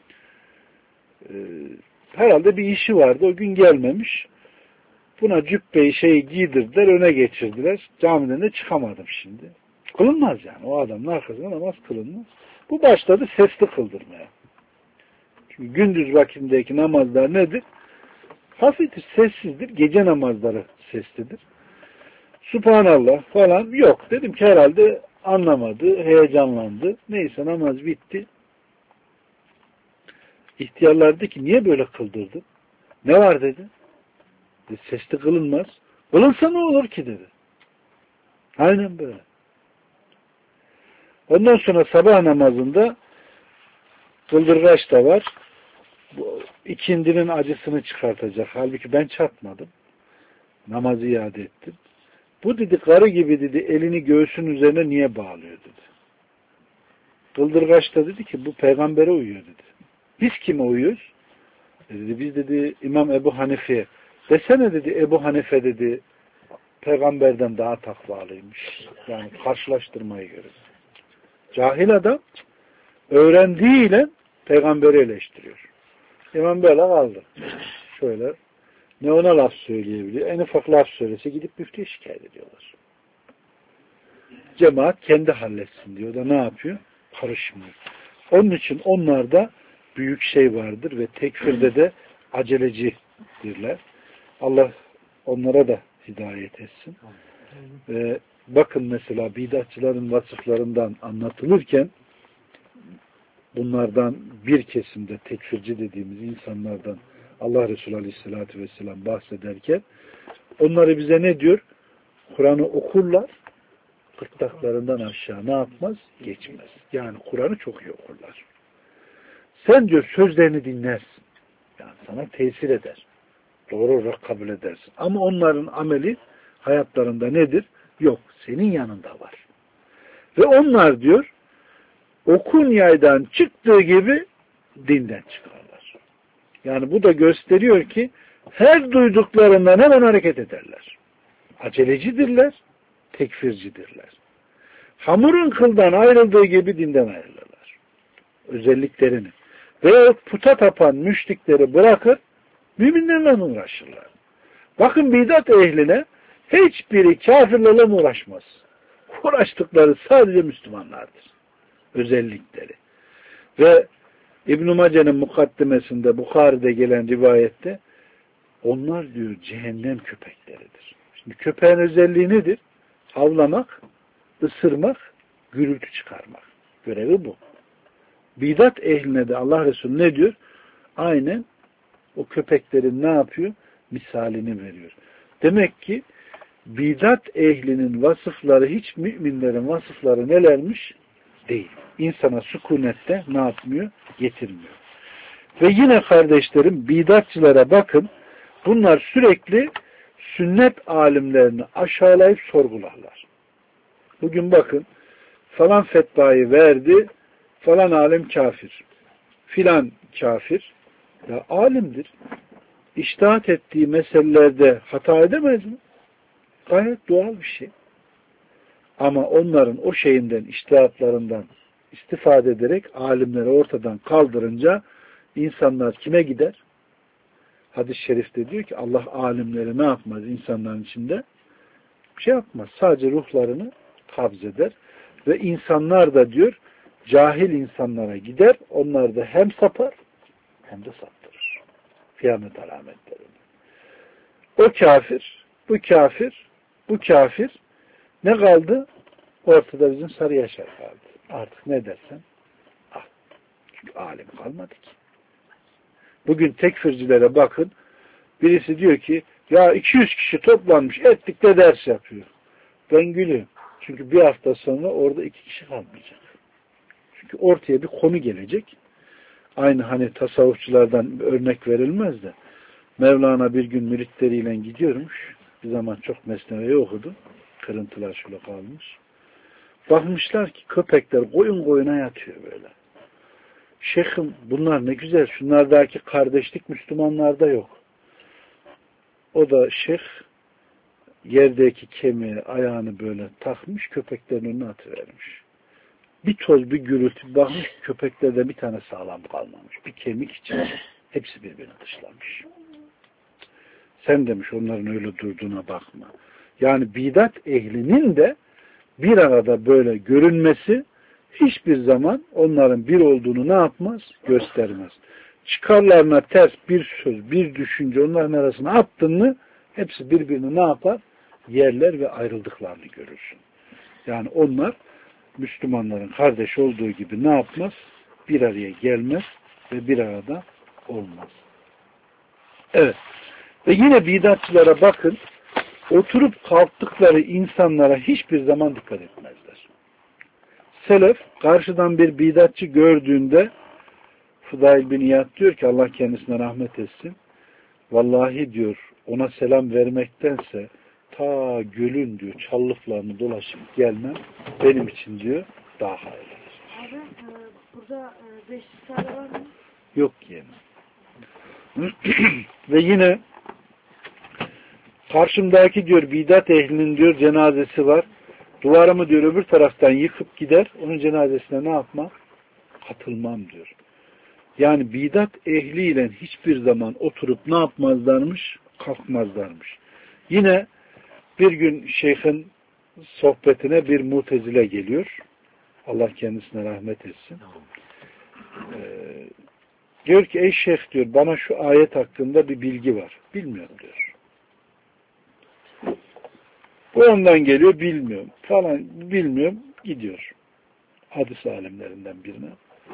Herhalde bir işi vardı. O gün gelmemiş. Buna cübbeyi giydirdiler. Öne geçirdiler. Camiden de çıkamadım şimdi. Kılınmaz yani. O adamın arkasında namaz kılınmaz. Bu başladı sesli kıldırmaya. Çünkü gündüz vakitindeki namazlar nedir? Hafiftir, sessizdir. Gece namazları seslidir. Subhanallah falan yok. Dedim ki herhalde anlamadı, heyecanlandı. Neyse namaz bitti. İhtiyarlar dedi ki niye böyle kıldırdın? Ne var dedi. Sesli kılınmaz. Kılınsa ne olur ki dedi. Aynen böyle. Ondan sonra sabah namazında kıldırgaç da var. Bu ikindinin acısını çıkartacak. Halbuki ben çatmadım. Namazı iade ettim. Bu dedi karı gibi dedi elini göğsün üzerine niye bağlıyor dedi. Kıldırgaç da dedi ki bu peygambere uyuyor dedi. Biz kime uyuyoruz? Dedi biz dedi İmam Ebu Hanife'ye. Desene dedi Ebu Hanife dedi peygamberden daha takvalıymış. Yani karşılaştırmaya göre. Cahil adam öğrendiğiyle peygamberi eleştiriyor. İmam böyle kaldı. Şöyle ne ona laf söyleyebiliyor. En ufak laf söylese gidip müftüye şikayet ediyorlar. Cemaat kendi halletsin diyor da ne yapıyor? Karışmıyor. Onun için onlarda büyük şey vardır ve tekfirde de acelecidirler. Allah onlara da hidayet etsin. Bakın mesela bidatçıların vasıflarından anlatılırken bunlardan bir kesimde tekfirci dediğimiz insanlardan Allah Resulü Aleyhisselatü Vesselam bahsederken onları bize ne diyor? Kur'an'ı okurlar, gırtlaklarından aşağı ne yapmaz? Geçmez. Yani Kur'an'ı çok iyi okurlar. Sen diyor sözlerini dinlersin. Yani sana tesir eder. Doğru olarak kabul edersin. Ama onların ameli hayatlarında nedir? Yok. Senin yanında var. Ve onlar diyor okun yaydan çıktığı gibi dinden çıkarlar. Yani bu da gösteriyor ki her duyduklarından hemen hareket ederler. Acelecidirler, tekfircidirler. Hamurun kıldan ayrıldığı gibi dinden ayrılırlar. Özelliklerini. Ve puta tapan müşrikleri bırakır, müminlerle uğraşırlar. Bakın bidat ehline hiçbiri kafirlerle uğraşmaz. Uğraştıkları sadece Müslümanlardır. Özellikleri. Ve İbn-i Mace'nin mukaddimesinde Bukhari'de gelen rivayette onlar diyor cehennem köpekleridir. Şimdi köpeğin özelliği nedir? Avlamak, ısırmak, gürültü çıkarmak. Görevi bu. Bidat ehline de Allah Resulü ne diyor? Aynen o köpeklerin ne yapıyor? Misalini veriyor. Demek ki bidat ehlinin vasıfları hiç müminlerin vasıfları nelermiş? Değil. İnsana sükunette ne yapmıyor? Getirmiyor. Ve yine kardeşlerim bidatçılara bakın. Bunlar sürekli sünnet alimlerini aşağılayıp sorgularlar. Bugün bakın falan fetvayı verdi, falan alim kafir, filan kafir. Ya alimdir. İçtihat ettiği meselelerde hata edemez mi? Gayet doğal bir şey. Ama onların o şeyinden, içtihatlarından istifade ederek alimleri ortadan kaldırınca insanlar kime gider? hadis-i şerifte diyor ki Allah alimleri ne yapmaz insanların içinde? Bir şey yapmaz. Sadece ruhlarını kabz eder. Ve insanlar da diyor cahil insanlara gider. Onlar da hem sapar hem de saptırır. Kıyamet alametleri. O kafir, bu kafir, bu kafir ne kaldı? Ortada bizim Sarı Yaşar kaldı. Artık ne dersen al. Çünkü alim kalmadı ki. Bugün tekfircilere bakın. Birisi diyor ki ya 200 kişi toplanmış ettik de ders yapıyor. Ben gülüyorum. Çünkü bir hafta sonra orada 2 kişi kalmayacak. Çünkü ortaya bir konu gelecek. Aynı hani tasavvufçulardan örnek verilmez de Mevlana bir gün müritleriyle gidiyormuş. Bir zaman çok mesneveyi okudu. Kırıntılar şöyle kalmış. Bakmışlar ki köpekler koyun koyuna yatıyor böyle. Şeyhim bunlar ne güzel. Şunlardaki kardeşlik Müslümanlarda yok. O da şeyh yerdeki kemiği ayağını böyle takmış köpeklerin önüne atıvermiş. Bir toz bir gürültü bakmış köpeklerde bir tane sağlam kalmamış. Bir kemik için hepsi birbirini dışlamış. Sen demiş onların öyle durduğuna bakma. Yani bidat ehlinin de bir arada böyle görünmesi hiçbir zaman onların bir olduğunu ne yapmaz? Göstermez. Çıkarlarına ters bir söz, bir düşünce onların arasına attın mı hepsi birbirini ne yapar? Yerler ve ayrıldıklarını görürsün. Yani onlar Müslümanların kardeş olduğu gibi ne yapmaz? Bir araya gelmez ve bir arada olmaz. Evet. Ve yine bidatçılara bakın, oturup kalktıkları insanlara hiçbir zaman dikkat etmezler. Selef, karşıdan bir bidatçı gördüğünde Fıdail bin İyad diyor ki Allah kendisine rahmet etsin. Vallahi diyor ona selam vermektense ta gölün diyor çallıklarını dolaşıp gelmem benim için diyor daha hayırlıdır. Abi burada 5 tane var mı? Yok yani. Ve yine karşımdaki diyor bidat ehlinin diyor cenazesi var. Duvarımı diyor öbür taraftan yıkıp gider. Onun cenazesine ne yapmam? Katılmam diyor. Yani bidat ehliyle hiçbir zaman oturup ne yapmazlarmış? Kalkmazlarmış. Yine bir gün şeyhin sohbetine bir mutezile geliyor. Allah kendisine rahmet etsin. Diyor ki ey şeyh diyor bana şu ayet hakkında bir bilgi var. Bilmiyorum diyor. Bu ondan geliyor bilmiyorum. Falan bilmiyorum gidiyor. Hadis alimlerinden birine.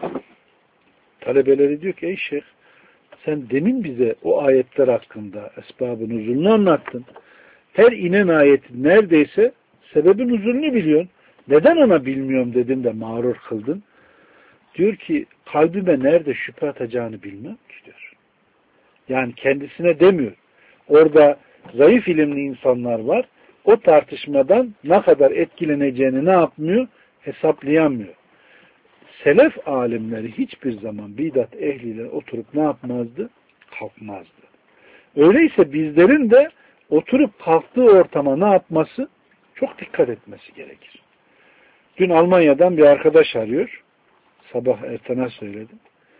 Talebeleri diyor ki ey şeyh sen demin bize o ayetler hakkında esbab-ı nuzulunu anlattın. Her inen ayetin neredeyse sebebin nuzulunu biliyorsun. Neden ona bilmiyorum dedin de mağrur kıldın? Diyor ki kalbime nerede şüphe atacağını bilmem ki diyor. Yani kendisine demiyor. Orada zayıf ilimli insanlar var. O tartışmadan ne kadar etkileneceğini ne yapmıyor? Hesaplayamıyor. Selef alimleri hiçbir zaman bidat ehliyle oturup ne yapmazdı? Kalkmazdı. Öyleyse bizlerin de oturup kalktığı ortama ne yapması? Çok dikkat etmesi gerekir. Dün Almanya'dan bir arkadaş arıyor. Sabah ertene söyledim.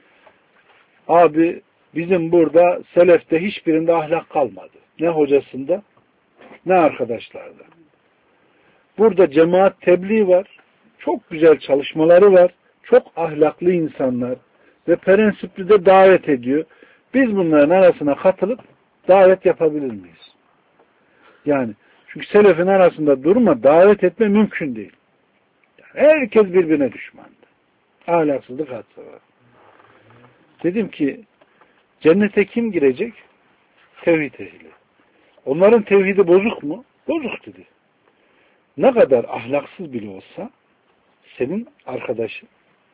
Abi bizim burada selefte hiçbirinde ahlak kalmadı. Ne hocasında ne arkadaşlarda. Burada cemaat tebliğ var. Çok güzel çalışmaları var. Çok ahlaklı insanlar ve prensipli de davet ediyor. Biz bunların arasına katılıp davet yapabilir miyiz? Yani çünkü selefin arasında durma, davet etme mümkün değil. Yani herkes birbirine düşmandı. Ahlaksızlık hadise var. Dedim ki cennete kim girecek? Tevhid ehli. Onların tevhidi bozuk mu? Bozuk dedi. Ne kadar ahlaksız bile olsa senin arkadaşın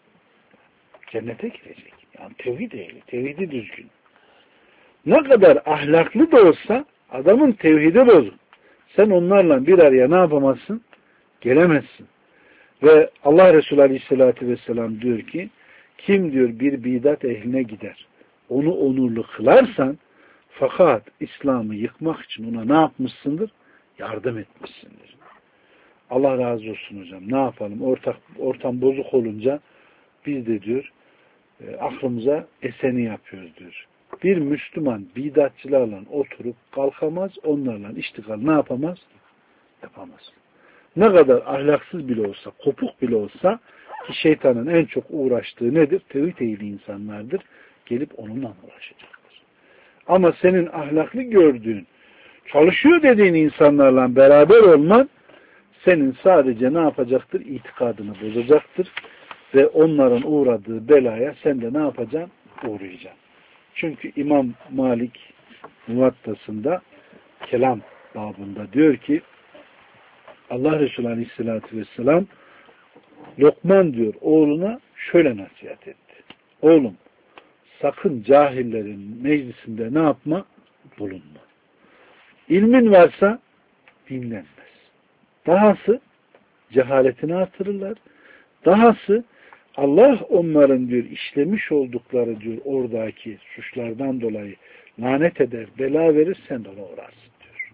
cennete girecek. Yani tevhid ehli, tevhidi düzgün. Ne kadar ahlaklı da olsa adamın tevhidi bozuk. Sen onlarla bir araya ne yapamazsın? Gelemezsin. Ve Allah Resulü Aleyhisselatü Vesselam diyor ki kim diyor bir bidat ehline gider onu onurlu kılarsan fakat İslam'ı yıkmak için ona ne yapmışsındır? Yardım etmişsindir. Allah razı olsun hocam. Ne yapalım? Ortam bozuk olunca biz de diyor aklımıza eseni yapıyoruz diyor. Bir Müslüman bidatçılarla oturup kalkamaz, onlarla iştigal ne yapamaz? Yapamaz. Ne kadar ahlaksız bile olsa, kopuk bile olsa ki şeytanın en çok uğraştığı nedir? Tevhid ehli insanlardır. Gelip onunla uğraşacaktır. Ama senin ahlaklı gördüğün, çalışıyor dediğin insanlarla beraber olman senin sadece ne yapacaktır? İtikadını bozacaktır. Ve onların uğradığı belaya sen de ne yapacaksın? Uğrayacaksın. Çünkü İmam Malik Muvattası'nda kelam babında diyor ki Allah Resulü Aleyhisselatü Vesselam Lokman diyor oğluna şöyle nasihat etti. Oğlum sakın cahillerin meclisinde ne yapma? Bulunma. İlmin varsa dinlenmez. Dahası cehaletini artırırlar. Dahası Allah onların diyor işlemiş oldukları diyor oradaki suçlardan dolayı lanet eder, bela verir, sen de ona uğrarsın diyor.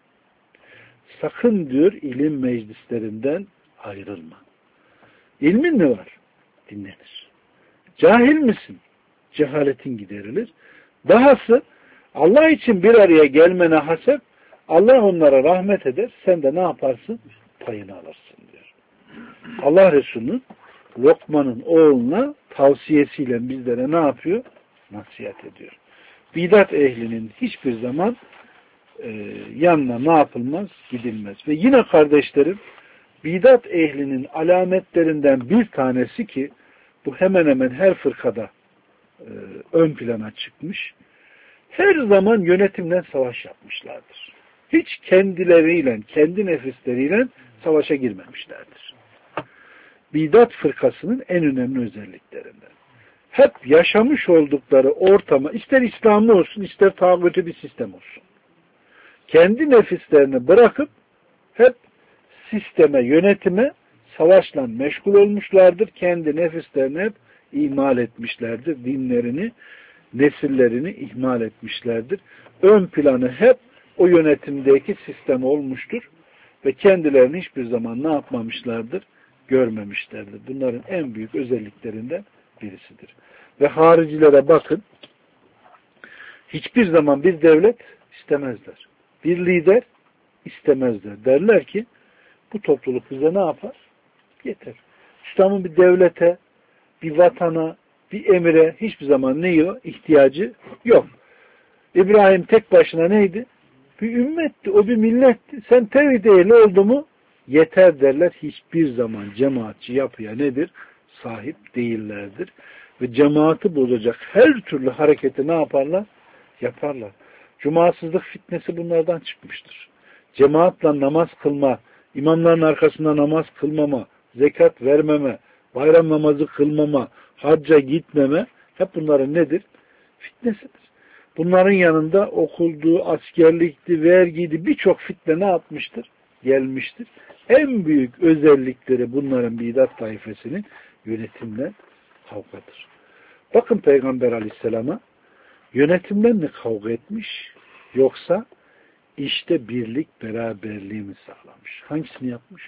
Sakın diyor ilim meclislerinden ayrılma. İlmin mi var? Dinlenir. Cahil misin? Cehaletin giderilir. Dahası Allah için bir araya gelmene hasep Allah onlara rahmet eder. Sen de ne yaparsın? Payını alırsın diyor. Allah Resulü Lokman'ın oğluna tavsiyesiyle bizlere ne yapıyor? Nasihat ediyor. Bidat ehlinin hiçbir zaman yanına ne yapılmaz? Gidilmez. Ve yine kardeşlerim bidat ehlinin alametlerinden bir tanesi ki bu hemen hemen her fırkada ön plana çıkmış. Her zaman yönetimle savaş yapmışlardır. Hiç kendileriyle, kendi nefisleriyle savaşa girmemişlerdir. Bidat fırkasının en önemli özelliklerinden. Hep yaşamış oldukları ortama, ister İslamlı olsun, ister tağutu bir sistem olsun. Kendi nefislerini bırakıp hep sisteme, yönetime, savaşla meşgul olmuşlardır. Kendi nefislerini hep ihmal etmişlerdir. Dinlerini, nesillerini ihmal etmişlerdir. Ön planı hep o yönetimdeki sistem olmuştur. Ve kendilerini hiçbir zaman ne yapmamışlardır? Görmemişlerdir. Bunların en büyük özelliklerinden birisidir. Ve haricilere bakın, hiçbir zaman bir devlet istemezler. Bir lider istemezler. Derler ki, bu topluluk bize ne yapar? Yeter. İslam'ın bir devlete, bir vatana, bir emire hiçbir zaman ihtiyacı yok. İbrahim tek başına neydi? Bir ümmetti, o bir milletti. Sen tevhid ehli oldu mu yeter derler. Hiçbir zaman cemaatçi yapıya nedir? Sahip değillerdir. Ve cemaati bozacak her türlü hareketi ne yaparlar? Yaparlar. Cumasızlık fitnesi bunlardan çıkmıştır. Cemaatle namaz kılma, imamların arkasında namaz kılmama, zekat vermeme, bayram namazı kılmama, hacca gitmeme hep bunların nedir? Fitnesidir. Bunların yanında okuldu, askerlikti, vergiydi, birçok fitne ne yapmıştır? Gelmiştir. En büyük özellikleri bunların bidat taifesinin yönetimle kavgadır. Bakın Peygamber Aleyhisselam'a yönetimden mi kavga etmiş yoksa işte birlik beraberliği mi sağlamış? Hangisini yapmış?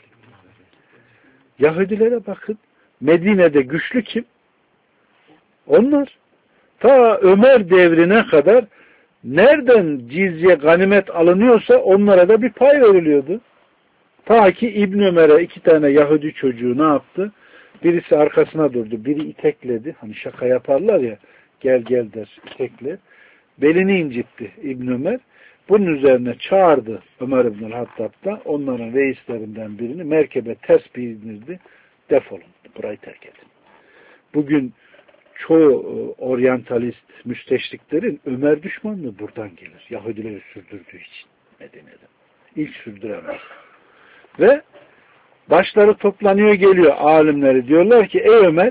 Yahudilere bakın. Medine'de güçlü kim? Onlar. Ta Ömer devrine kadar nereden cizye, ganimet alınıyorsa onlara da bir pay veriliyordu. Ta ki İbn Ömer'e 2 tane Yahudi çocuğu ne yaptı? Birisi arkasına durdu, biri itekledi. Hani şaka yaparlar ya, gel gel der, itekle. Belini incitti İbn Ömer. Bunun üzerine çağırdı Ömer İbn Hattab'da onların reislerinden birini merkebe ters bindirdi. Defolun, burayı terk edin. Bugün çoğu oryantalist müsteşriklerin Ömer düşmanlığı buradan gelir. Yahudileri sürdürdüğü için Medine'de. İlk sürdüremez. Ve başları toplanıyor geliyor alimleri. Diyorlar ki ey Ömer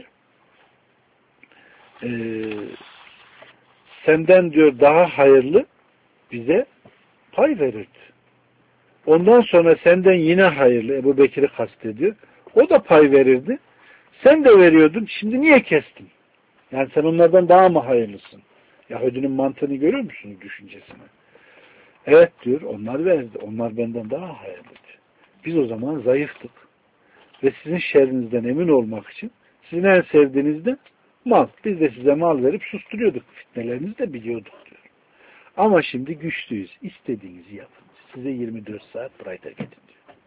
senden diyor daha hayırlı bize pay verirdi. Ondan sonra senden yine hayırlı Ebu Bekir'i kastediyor. O da pay verirdi. Sen de veriyordun. Şimdi niye kestin? Yani sen onlardan daha mı hayırlısın? Yahudinin mantığını görüyor musunuz düşüncesini? Evet diyor. Onlar verdi. Onlar benden daha hayırlıydı. Biz o zaman zayıftık. Ve sizin şerrinizden emin olmak için sizin en sevdiğiniz de Mal. Biz de size mal verip susturuyorduk. Fitnelerinizi de biliyorduk diyor. Ama şimdi güçlüyüz. İstediğinizi yapın. Size 24 saat burayı terk edin diyor.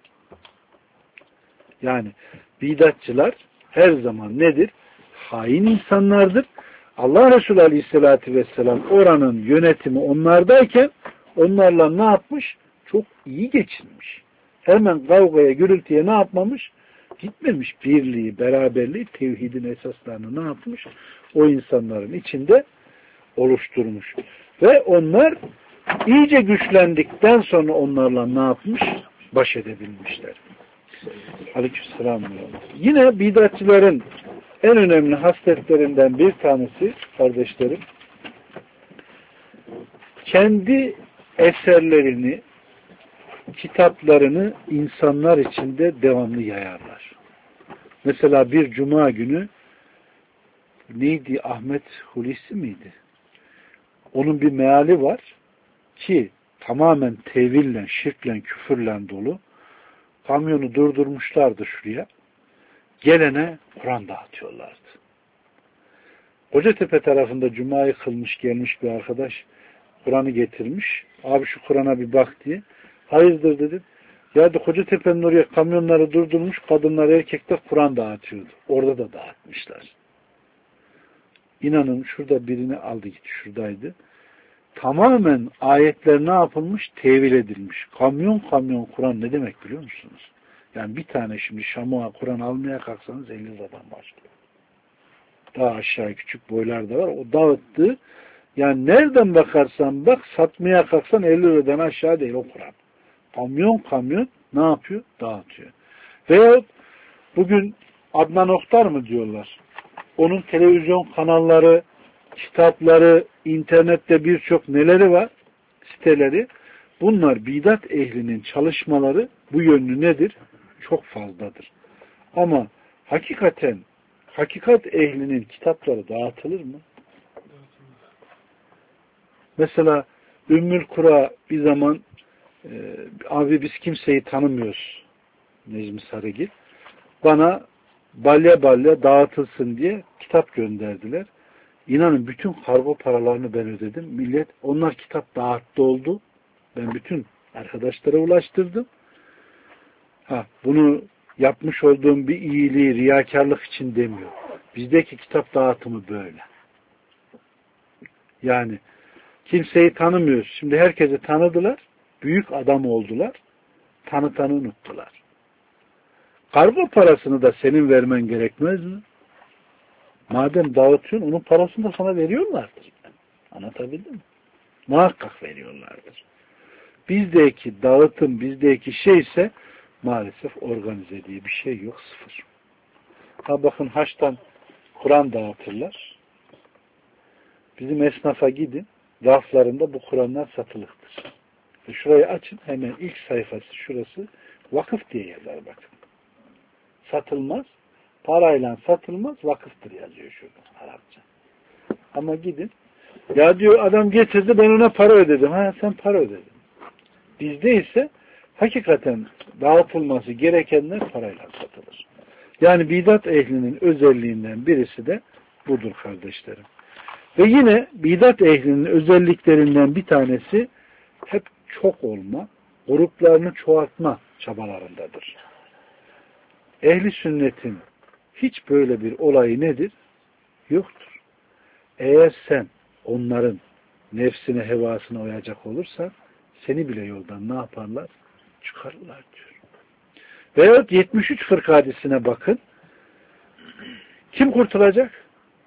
Yani bidatçılar her zaman nedir? Hain insanlardır. Allah Resulü Aleyhisselatü Vesselam oranın yönetimi onlardayken onlarla ne yapmış? Çok iyi geçinmiş. Hemen kavgaya, gürültüye ne yapmamış? Gitmemiş. Birliği, beraberliği, tevhidin esaslarını ne yapmış? O insanların içinde oluşturmuş. Ve onlar iyice güçlendikten sonra onlarla ne yapmış? Baş edebilmişler. Aleykümselam. Yine bidatçıların en önemli hasletlerinden bir tanesi kardeşlerim, kendi eserlerini, kitaplarını insanlar içinde devamlı yayarlar. Mesela bir cuma günü neydi? Ahmet Hulusi miydi? Onun bir meali var ki tamamen teville, şirkle, küfürle dolu. Kamyonu durdurmuşlardı şuraya. Gelene Kur'an dağıtıyorlardı. Kocatepe tarafında cumayı kılmış gelmiş bir arkadaş Kur'an'ı getirmiş. Abi şu Kur'an'a bir bak diye. Hayırdır dedim. Ya da Kocatepe'nin oraya kamyonları durdurmuş, kadınlar erkekler Kur'an dağıtıyordu. Orada da dağıtmışlar. İnanın şurada birini aldı gitti, şuradaydı. Tamamen ayetler ne yapılmış? Tevil edilmiş. Kamyon kamyon Kur'an ne demek biliyor musunuz? Yani bir tane şimdi Şam'a Kur'an almaya kalksanız 50 liradan başlıyor. Daha aşağı küçük boylar da var. O dağıttı. Yani nereden bakarsan bak satmaya kalksan 50 liradan aşağı değil o Kur'an. Kamyon kamyon ne yapıyor? Dağıtıyor. Veyahut bugün Adnan Oktar mı diyorlar? Onun televizyon kanalları, kitapları, internette birçok neleri var? Siteleri. Bunlar bidat ehlinin çalışmaları bu yönlü nedir? Çok fazladır. Ama hakikaten hakikat ehlinin kitapları dağıtılır mı? Mesela Ümmül Kura bir zaman abi biz kimseyi tanımıyoruz Necmi Sarıgil. Bana balya balya dağıtılsın diye kitap gönderdiler. İnanın bütün kargo paralarını ben ödedim. Millet onlar kitap dağıttı oldu. Ben bütün arkadaşlara ulaştırdım. Bunu yapmış olduğum bir iyiliği riyakarlık için demiyor. Bizdeki kitap dağıtımı böyle. Yani kimseyi tanımıyoruz. Şimdi herkesi tanıdılar. Büyük adam oldular. Tanıtanı unuttular. Kargo parasını da senin vermen gerekmez mi? Madem dağıtıyorsun onun parasını da sana veriyorlardır. Anlatabildim mi? Muhakkak veriyorlardır. Bizdeki dağıtım, bizdeki şeyse maalesef organize diye bir şey yok. Sıfır. Bakın haçtan Kur'an dağıtırlar. Bizim esnafa gidin. Raflarında bu Kur'anlar satılıktır. Şurayı açın. Hemen ilk sayfası şurası. Vakıf diye yazar bakın. Satılmaz. Parayla satılmaz. Vakıftır yazıyor şurada. Arapça. Ama gidin. Ya diyor adam getirdi ben ona para ödedim. Sen para ödedin. Bizde ise hakikaten dağıtılması gerekenler parayla satılır. Yani bidat ehlinin özelliğinden birisi de budur kardeşlerim. Ve yine bidat ehlinin özelliklerinden bir tanesi hep çok olma, gruplarını çoğaltma çabalarındadır. Ehli sünnetin hiç böyle bir olayı nedir? Yoktur. Eğer sen onların nefsine, hevasına uyacak olursan seni bile yoldan ne yaparlar? Çıkarırlar diyor. Veyahut 73 fırka hadisine bakın. Kim kurtulacak?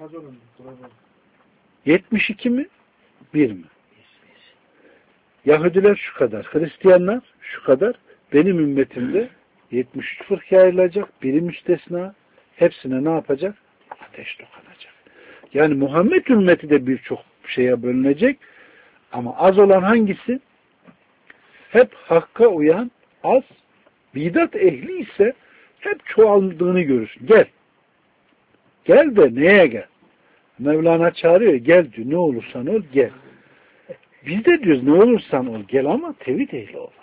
72 mi? 1 mi? Yahudiler şu kadar, Hristiyanlar şu kadar. Benim ümmetimde 73 fırkaya ayrılacak. Biri müstesna. Hepsine ne yapacak? Ateş dokunacak. Yani Muhammed ümmeti de birçok şeye bölünecek. Ama az olan hangisi? Hep hakka uyan az. Bidat ehli ise hep çoğaldığını görürsün. Gel. Gel de neye gel? Mevlana çağırıyor. Gel diyor. Ne olursan ol gel. Biz de diyoruz ne olursan ol gel ama tevhid ehli ol.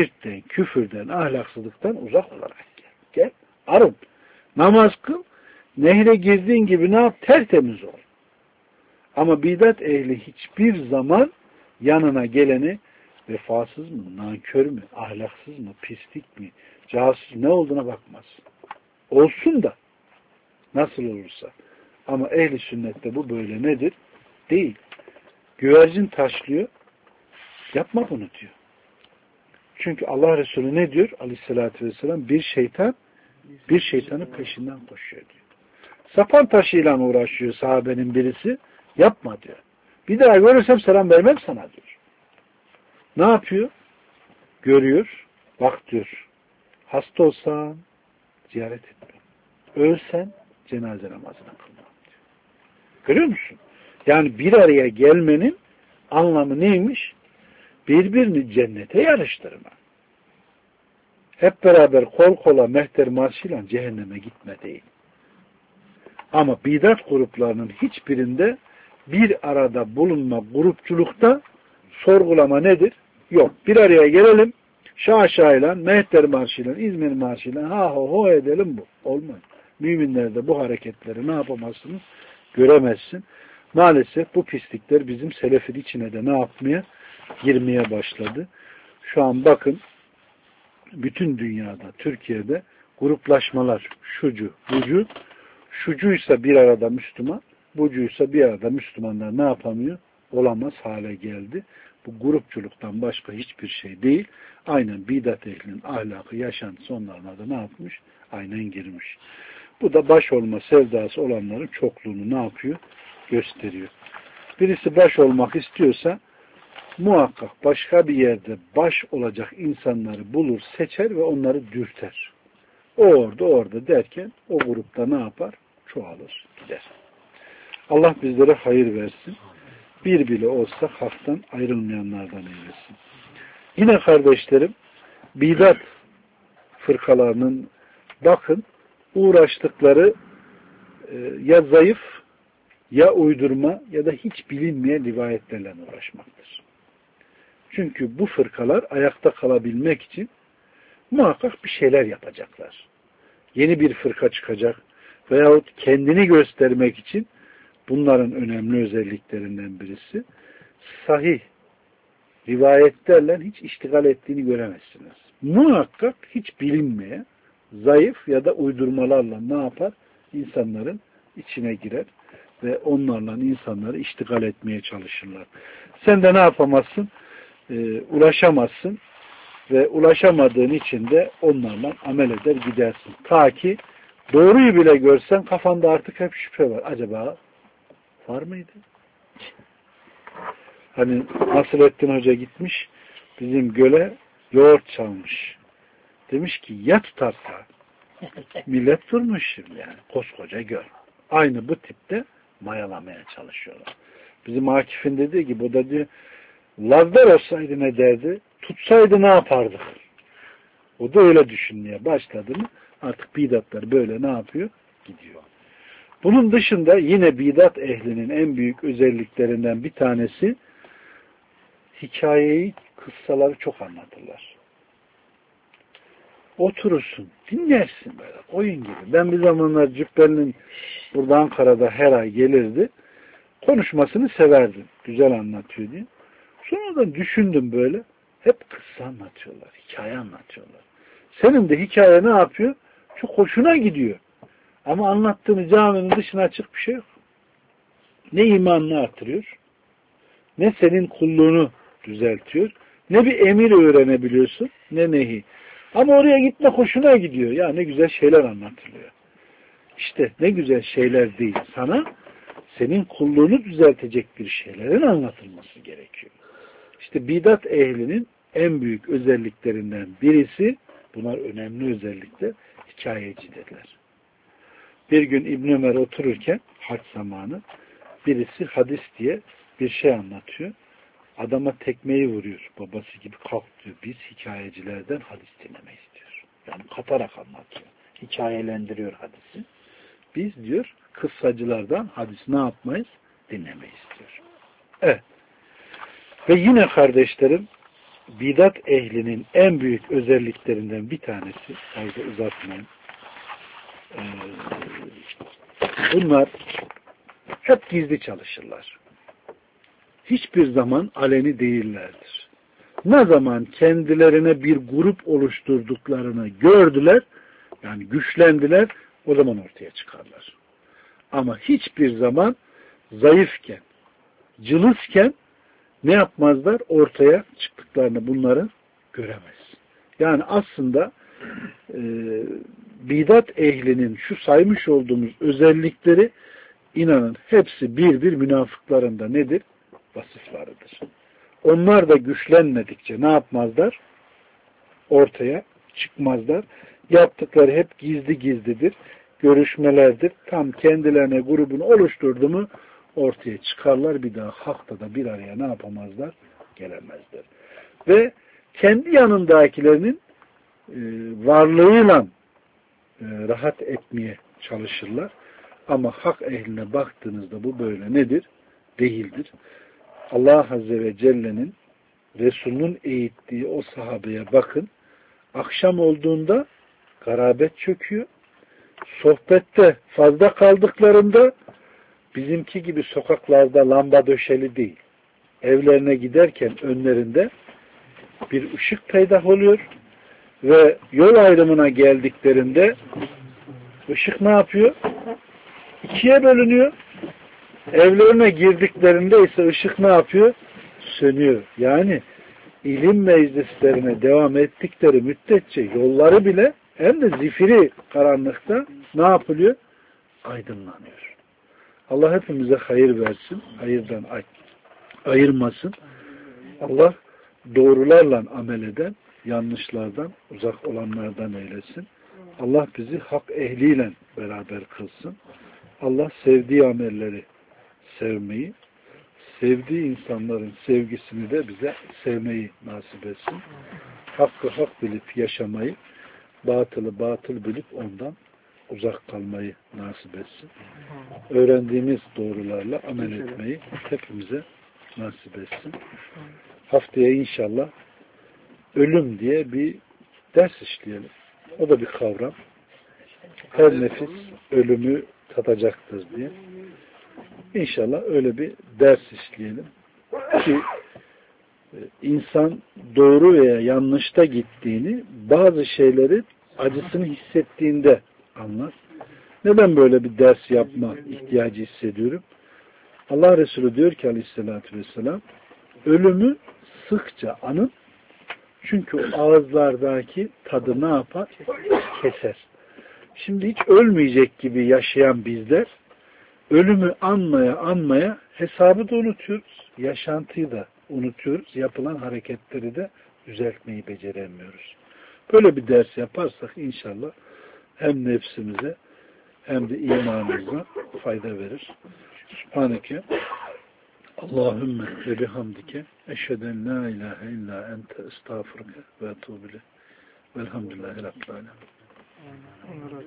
Şirkten, küfürden, ahlaksızlıktan uzak olarak gel. Gel. Arın. Namaz kıl. Nehre girdiğin gibi ne yap? Tertemiz ol. Ama bidat ehli hiçbir zaman yanına geleni vefasız mı, nankör mü, ahlaksız mı, pislik mi, casus ne olduğuna bakmaz. Olsun da nasıl olursa. Ama ehli sünnette bu böyle nedir? Değil. Güvercin taşlıyor. Yapma bunu diyor. Çünkü Allah Resulü ne diyor? Aleyhissalatü vesselam bir şeytanın peşinden koşuyor diyor. Sapan taşıyla uğraşıyor sahabenin birisi. Yapma diyor. Bir daha görürsem selam vermem sana diyor. Ne yapıyor? Görüyor. Bak diyor. Hasta olsan ziyaret etme. Ölsen cenaze namazına kılma diyor. Görüyor musun? Yani bir araya gelmenin anlamı neymiş? Birbirini cennete yarıştırma. Hep beraber kol kola mehter marşıyla cehenneme gitme değil. Ama bidat gruplarının hiçbirinde bir arada bulunma grupçulukta sorgulama nedir? Yok. Bir araya gelelim. Şaşayla, mehter marşıyla, İzmir marşıyla ha ho ho edelim bu. Olmaz. Müminlerde bu hareketleri ne yapamazsınız? Göremezsin. Maalesef bu pislikler bizim selefin içine de ne yapmaya? Girmeye başladı. Şu an bakın bütün dünyada, Türkiye'de gruplaşmalar şucu, bucu, şucuysa bir arada Müslüman, bucuysa bir arada Müslümanlar ne yapamıyor? Olamaz hale geldi. Bu grupçuluktan başka hiçbir şey değil. Aynen bidat ehlinin ahlakı, yaşantısı onlarına da ne yapmış? Aynen girmiş. Bu da baş olma sevdası olanların çokluğunu ne yapıyor? Gösteriyor. Birisi baş olmak istiyorsa muhakkak başka bir yerde baş olacak insanları bulur, seçer ve onları dürter. O orada derken o grupta ne yapar? Çoğalır, gider. Allah bizlere hayır versin. Bir bile olsa haktan ayrılmayanlardan eylesin. Yine kardeşlerim, bidat fırkalarının bakın uğraştıkları ya zayıf, ya uydurma ya da hiç bilinmeyen rivayetlerle uğraşmaktır. Çünkü bu fırkalar ayakta kalabilmek için muhakkak bir şeyler yapacaklar. Yeni bir fırka çıkacak veyahut kendini göstermek için bunların önemli özelliklerinden birisi sahih rivayetlerle hiç iştigal ettiğini göremezsiniz. Muhakkak hiç bilinmeye zayıf ya da uydurmalarla ne yapar? İnsanların içine girer ve onlarla insanları iştigal etmeye çalışırlar. Sen de ne yapamazsın? Ulaşamazsın ve ulaşamadığın için de onlarla amel eder gidersin. Ta ki doğruyu bile görsen kafanda artık hep şüphe var. Acaba var mıydı? Hani Nasrettin Hoca gitmiş bizim göle yoğurt çalmış. Demiş ki ya tutarsa millet durmuş şimdi yani. Koskoca göl. Aynı bu tipte mayalamaya çalışıyorlar. Bizim Akif'in dediği gibi o da diyor Lazlar olsaydı ne derdi? Tutsaydı ne yapardık? O da öyle düşünmeye başladı mı artık bidatlar böyle ne yapıyor? Gidiyor. Bunun dışında yine bidat ehlinin en büyük özelliklerinden bir tanesi hikayeyi, kıssaları çok anlatırlar. Oturursun, dinlersin böyle, oyun gibi. Ben bir zamanlar Cübbeli'nin burada Ankara'da her ay gelirdi. Konuşmasını severdim. Güzel anlatıyor diye. Sonradan düşündüm böyle. Hep kıssa anlatıyorlar, hikaye anlatıyorlar. Senin de hikaye ne yapıyor? Çok hoşuna gidiyor. Ama anlattığını caminin dışına açık bir şey yok. Ne imanını artırıyor, ne senin kulluğunu düzeltiyor, ne bir emir öğrenebiliyorsun, ne nehi. Ama oraya gitme hoşuna gidiyor. Ya ne güzel şeyler anlatılıyor. İşte ne güzel şeyler değil. Sana senin kulluğunu düzeltecek bir şeylerin anlatılması gerekiyor. İşte bidat ehlinin en büyük özelliklerinden birisi, bunlar önemli özellikler, hikayecidirler. Bir gün İbn Ömer otururken hac zamanı birisi hadis diye bir şey anlatıyor. Adama tekmeyi vuruyor. Babası gibi kalk diyor. Biz hikayecilerden hadis dinlemeyi istiyor. Yani katarak anlatıyor. Hikayelendiriyor hadisi. Biz diyor kıssacılardan hadis ne yapmayız? Dinlemeyi istiyor. Evet. Ve yine kardeşlerim bidat ehlinin en büyük özelliklerinden bir tanesi, fazla uzatmayın, Bunlar hep gizli çalışırlar. Hiçbir zaman aleni değillerdir. Ne zaman kendilerine bir grup oluşturduklarını gördüler, yani güçlendiler, o zaman ortaya çıkarlar. Ama hiçbir zaman zayıfken, cılızken ne yapmazlar? Ortaya çıktıklarını bunların göremez. Yani aslında bidat ehlinin şu saymış olduğumuz özellikleri inanın hepsi bir münafıklarında nedir? Vasıflarıdır. Onlar da güçlenmedikçe ne yapmazlar? Ortaya çıkmazlar. Yaptıkları hep gizlidir. Görüşmelerdir. Tam kendilerine grubunu oluşturdu mu ortaya çıkarlar. Bir daha hakta da bir araya ne yapamazlar? Gelemezler. Ve kendi yanındakilerinin varlığıyla rahat etmeye çalışırlar. Ama hak ehline baktığınızda bu böyle nedir? Değildir. Allah Azze ve Celle'nin Resul'ün eğittiği o sahabeye bakın. Akşam olduğunda garabet çöküyor. Sohbette fazla kaldıklarında bizimki gibi sokaklarda lamba döşeli değil. Evlerine giderken önlerinde bir ışık peydah oluyor ve yol ayrımına geldiklerinde ışık ne yapıyor? İkiye bölünüyor. Evlerine girdiklerinde ise ışık ne yapıyor? Sönüyor. Yani ilim meclislerine devam ettikleri müddetçe yolları bile hem de zifiri karanlıkta ne yapılıyor? Aydınlanıyor. Allah hepimize hayır versin. Hayırdan ayırmasın. Allah doğrularla amel eden, yanlışlardan uzak olanlardan eylesin. Allah bizi hak ehliyle beraber kılsın. Allah sevdiği amelleri sevmeyi, sevdiği insanların sevgisini de bize sevmeyi nasip etsin. Hakkı hak bilip yaşamayı, batılı batıl bilip ondan uzak kalmayı nasip etsin. Öğrendiğimiz doğrularla amel etmeyi hepimize nasip etsin. Haftaya inşallah ölüm diye bir ders işleyelim. O da bir kavram. Her nefis ölümü tadacaktır diye. İnşallah öyle bir ders işleyelim. Ki insan doğru veya yanlışta gittiğini, bazı şeyleri acısını hissettiğinde anlar. Neden böyle bir ders yapma ihtiyacı hissediyorum? Allah Resulü diyor ki aleyhissalatü vesselam, ölümü sıkça anın, çünkü o ağızlardaki tadı ne yapar? Keser. Şimdi hiç ölmeyecek gibi yaşayan bizler, ölümü anmaya hesabı da unutuyoruz. Yaşantıyı da unutuyoruz. Yapılan hareketleri de düzeltmeyi beceremiyoruz. Böyle bir ders yaparsak inşallah hem nefsimize hem de imanımıza fayda verir. Subhaneke Allahümme ve bihamdike eşheden la ilahe illa ente estağfurke ve etûbü ileyk. Velhamdülillahi Rabbil alemin.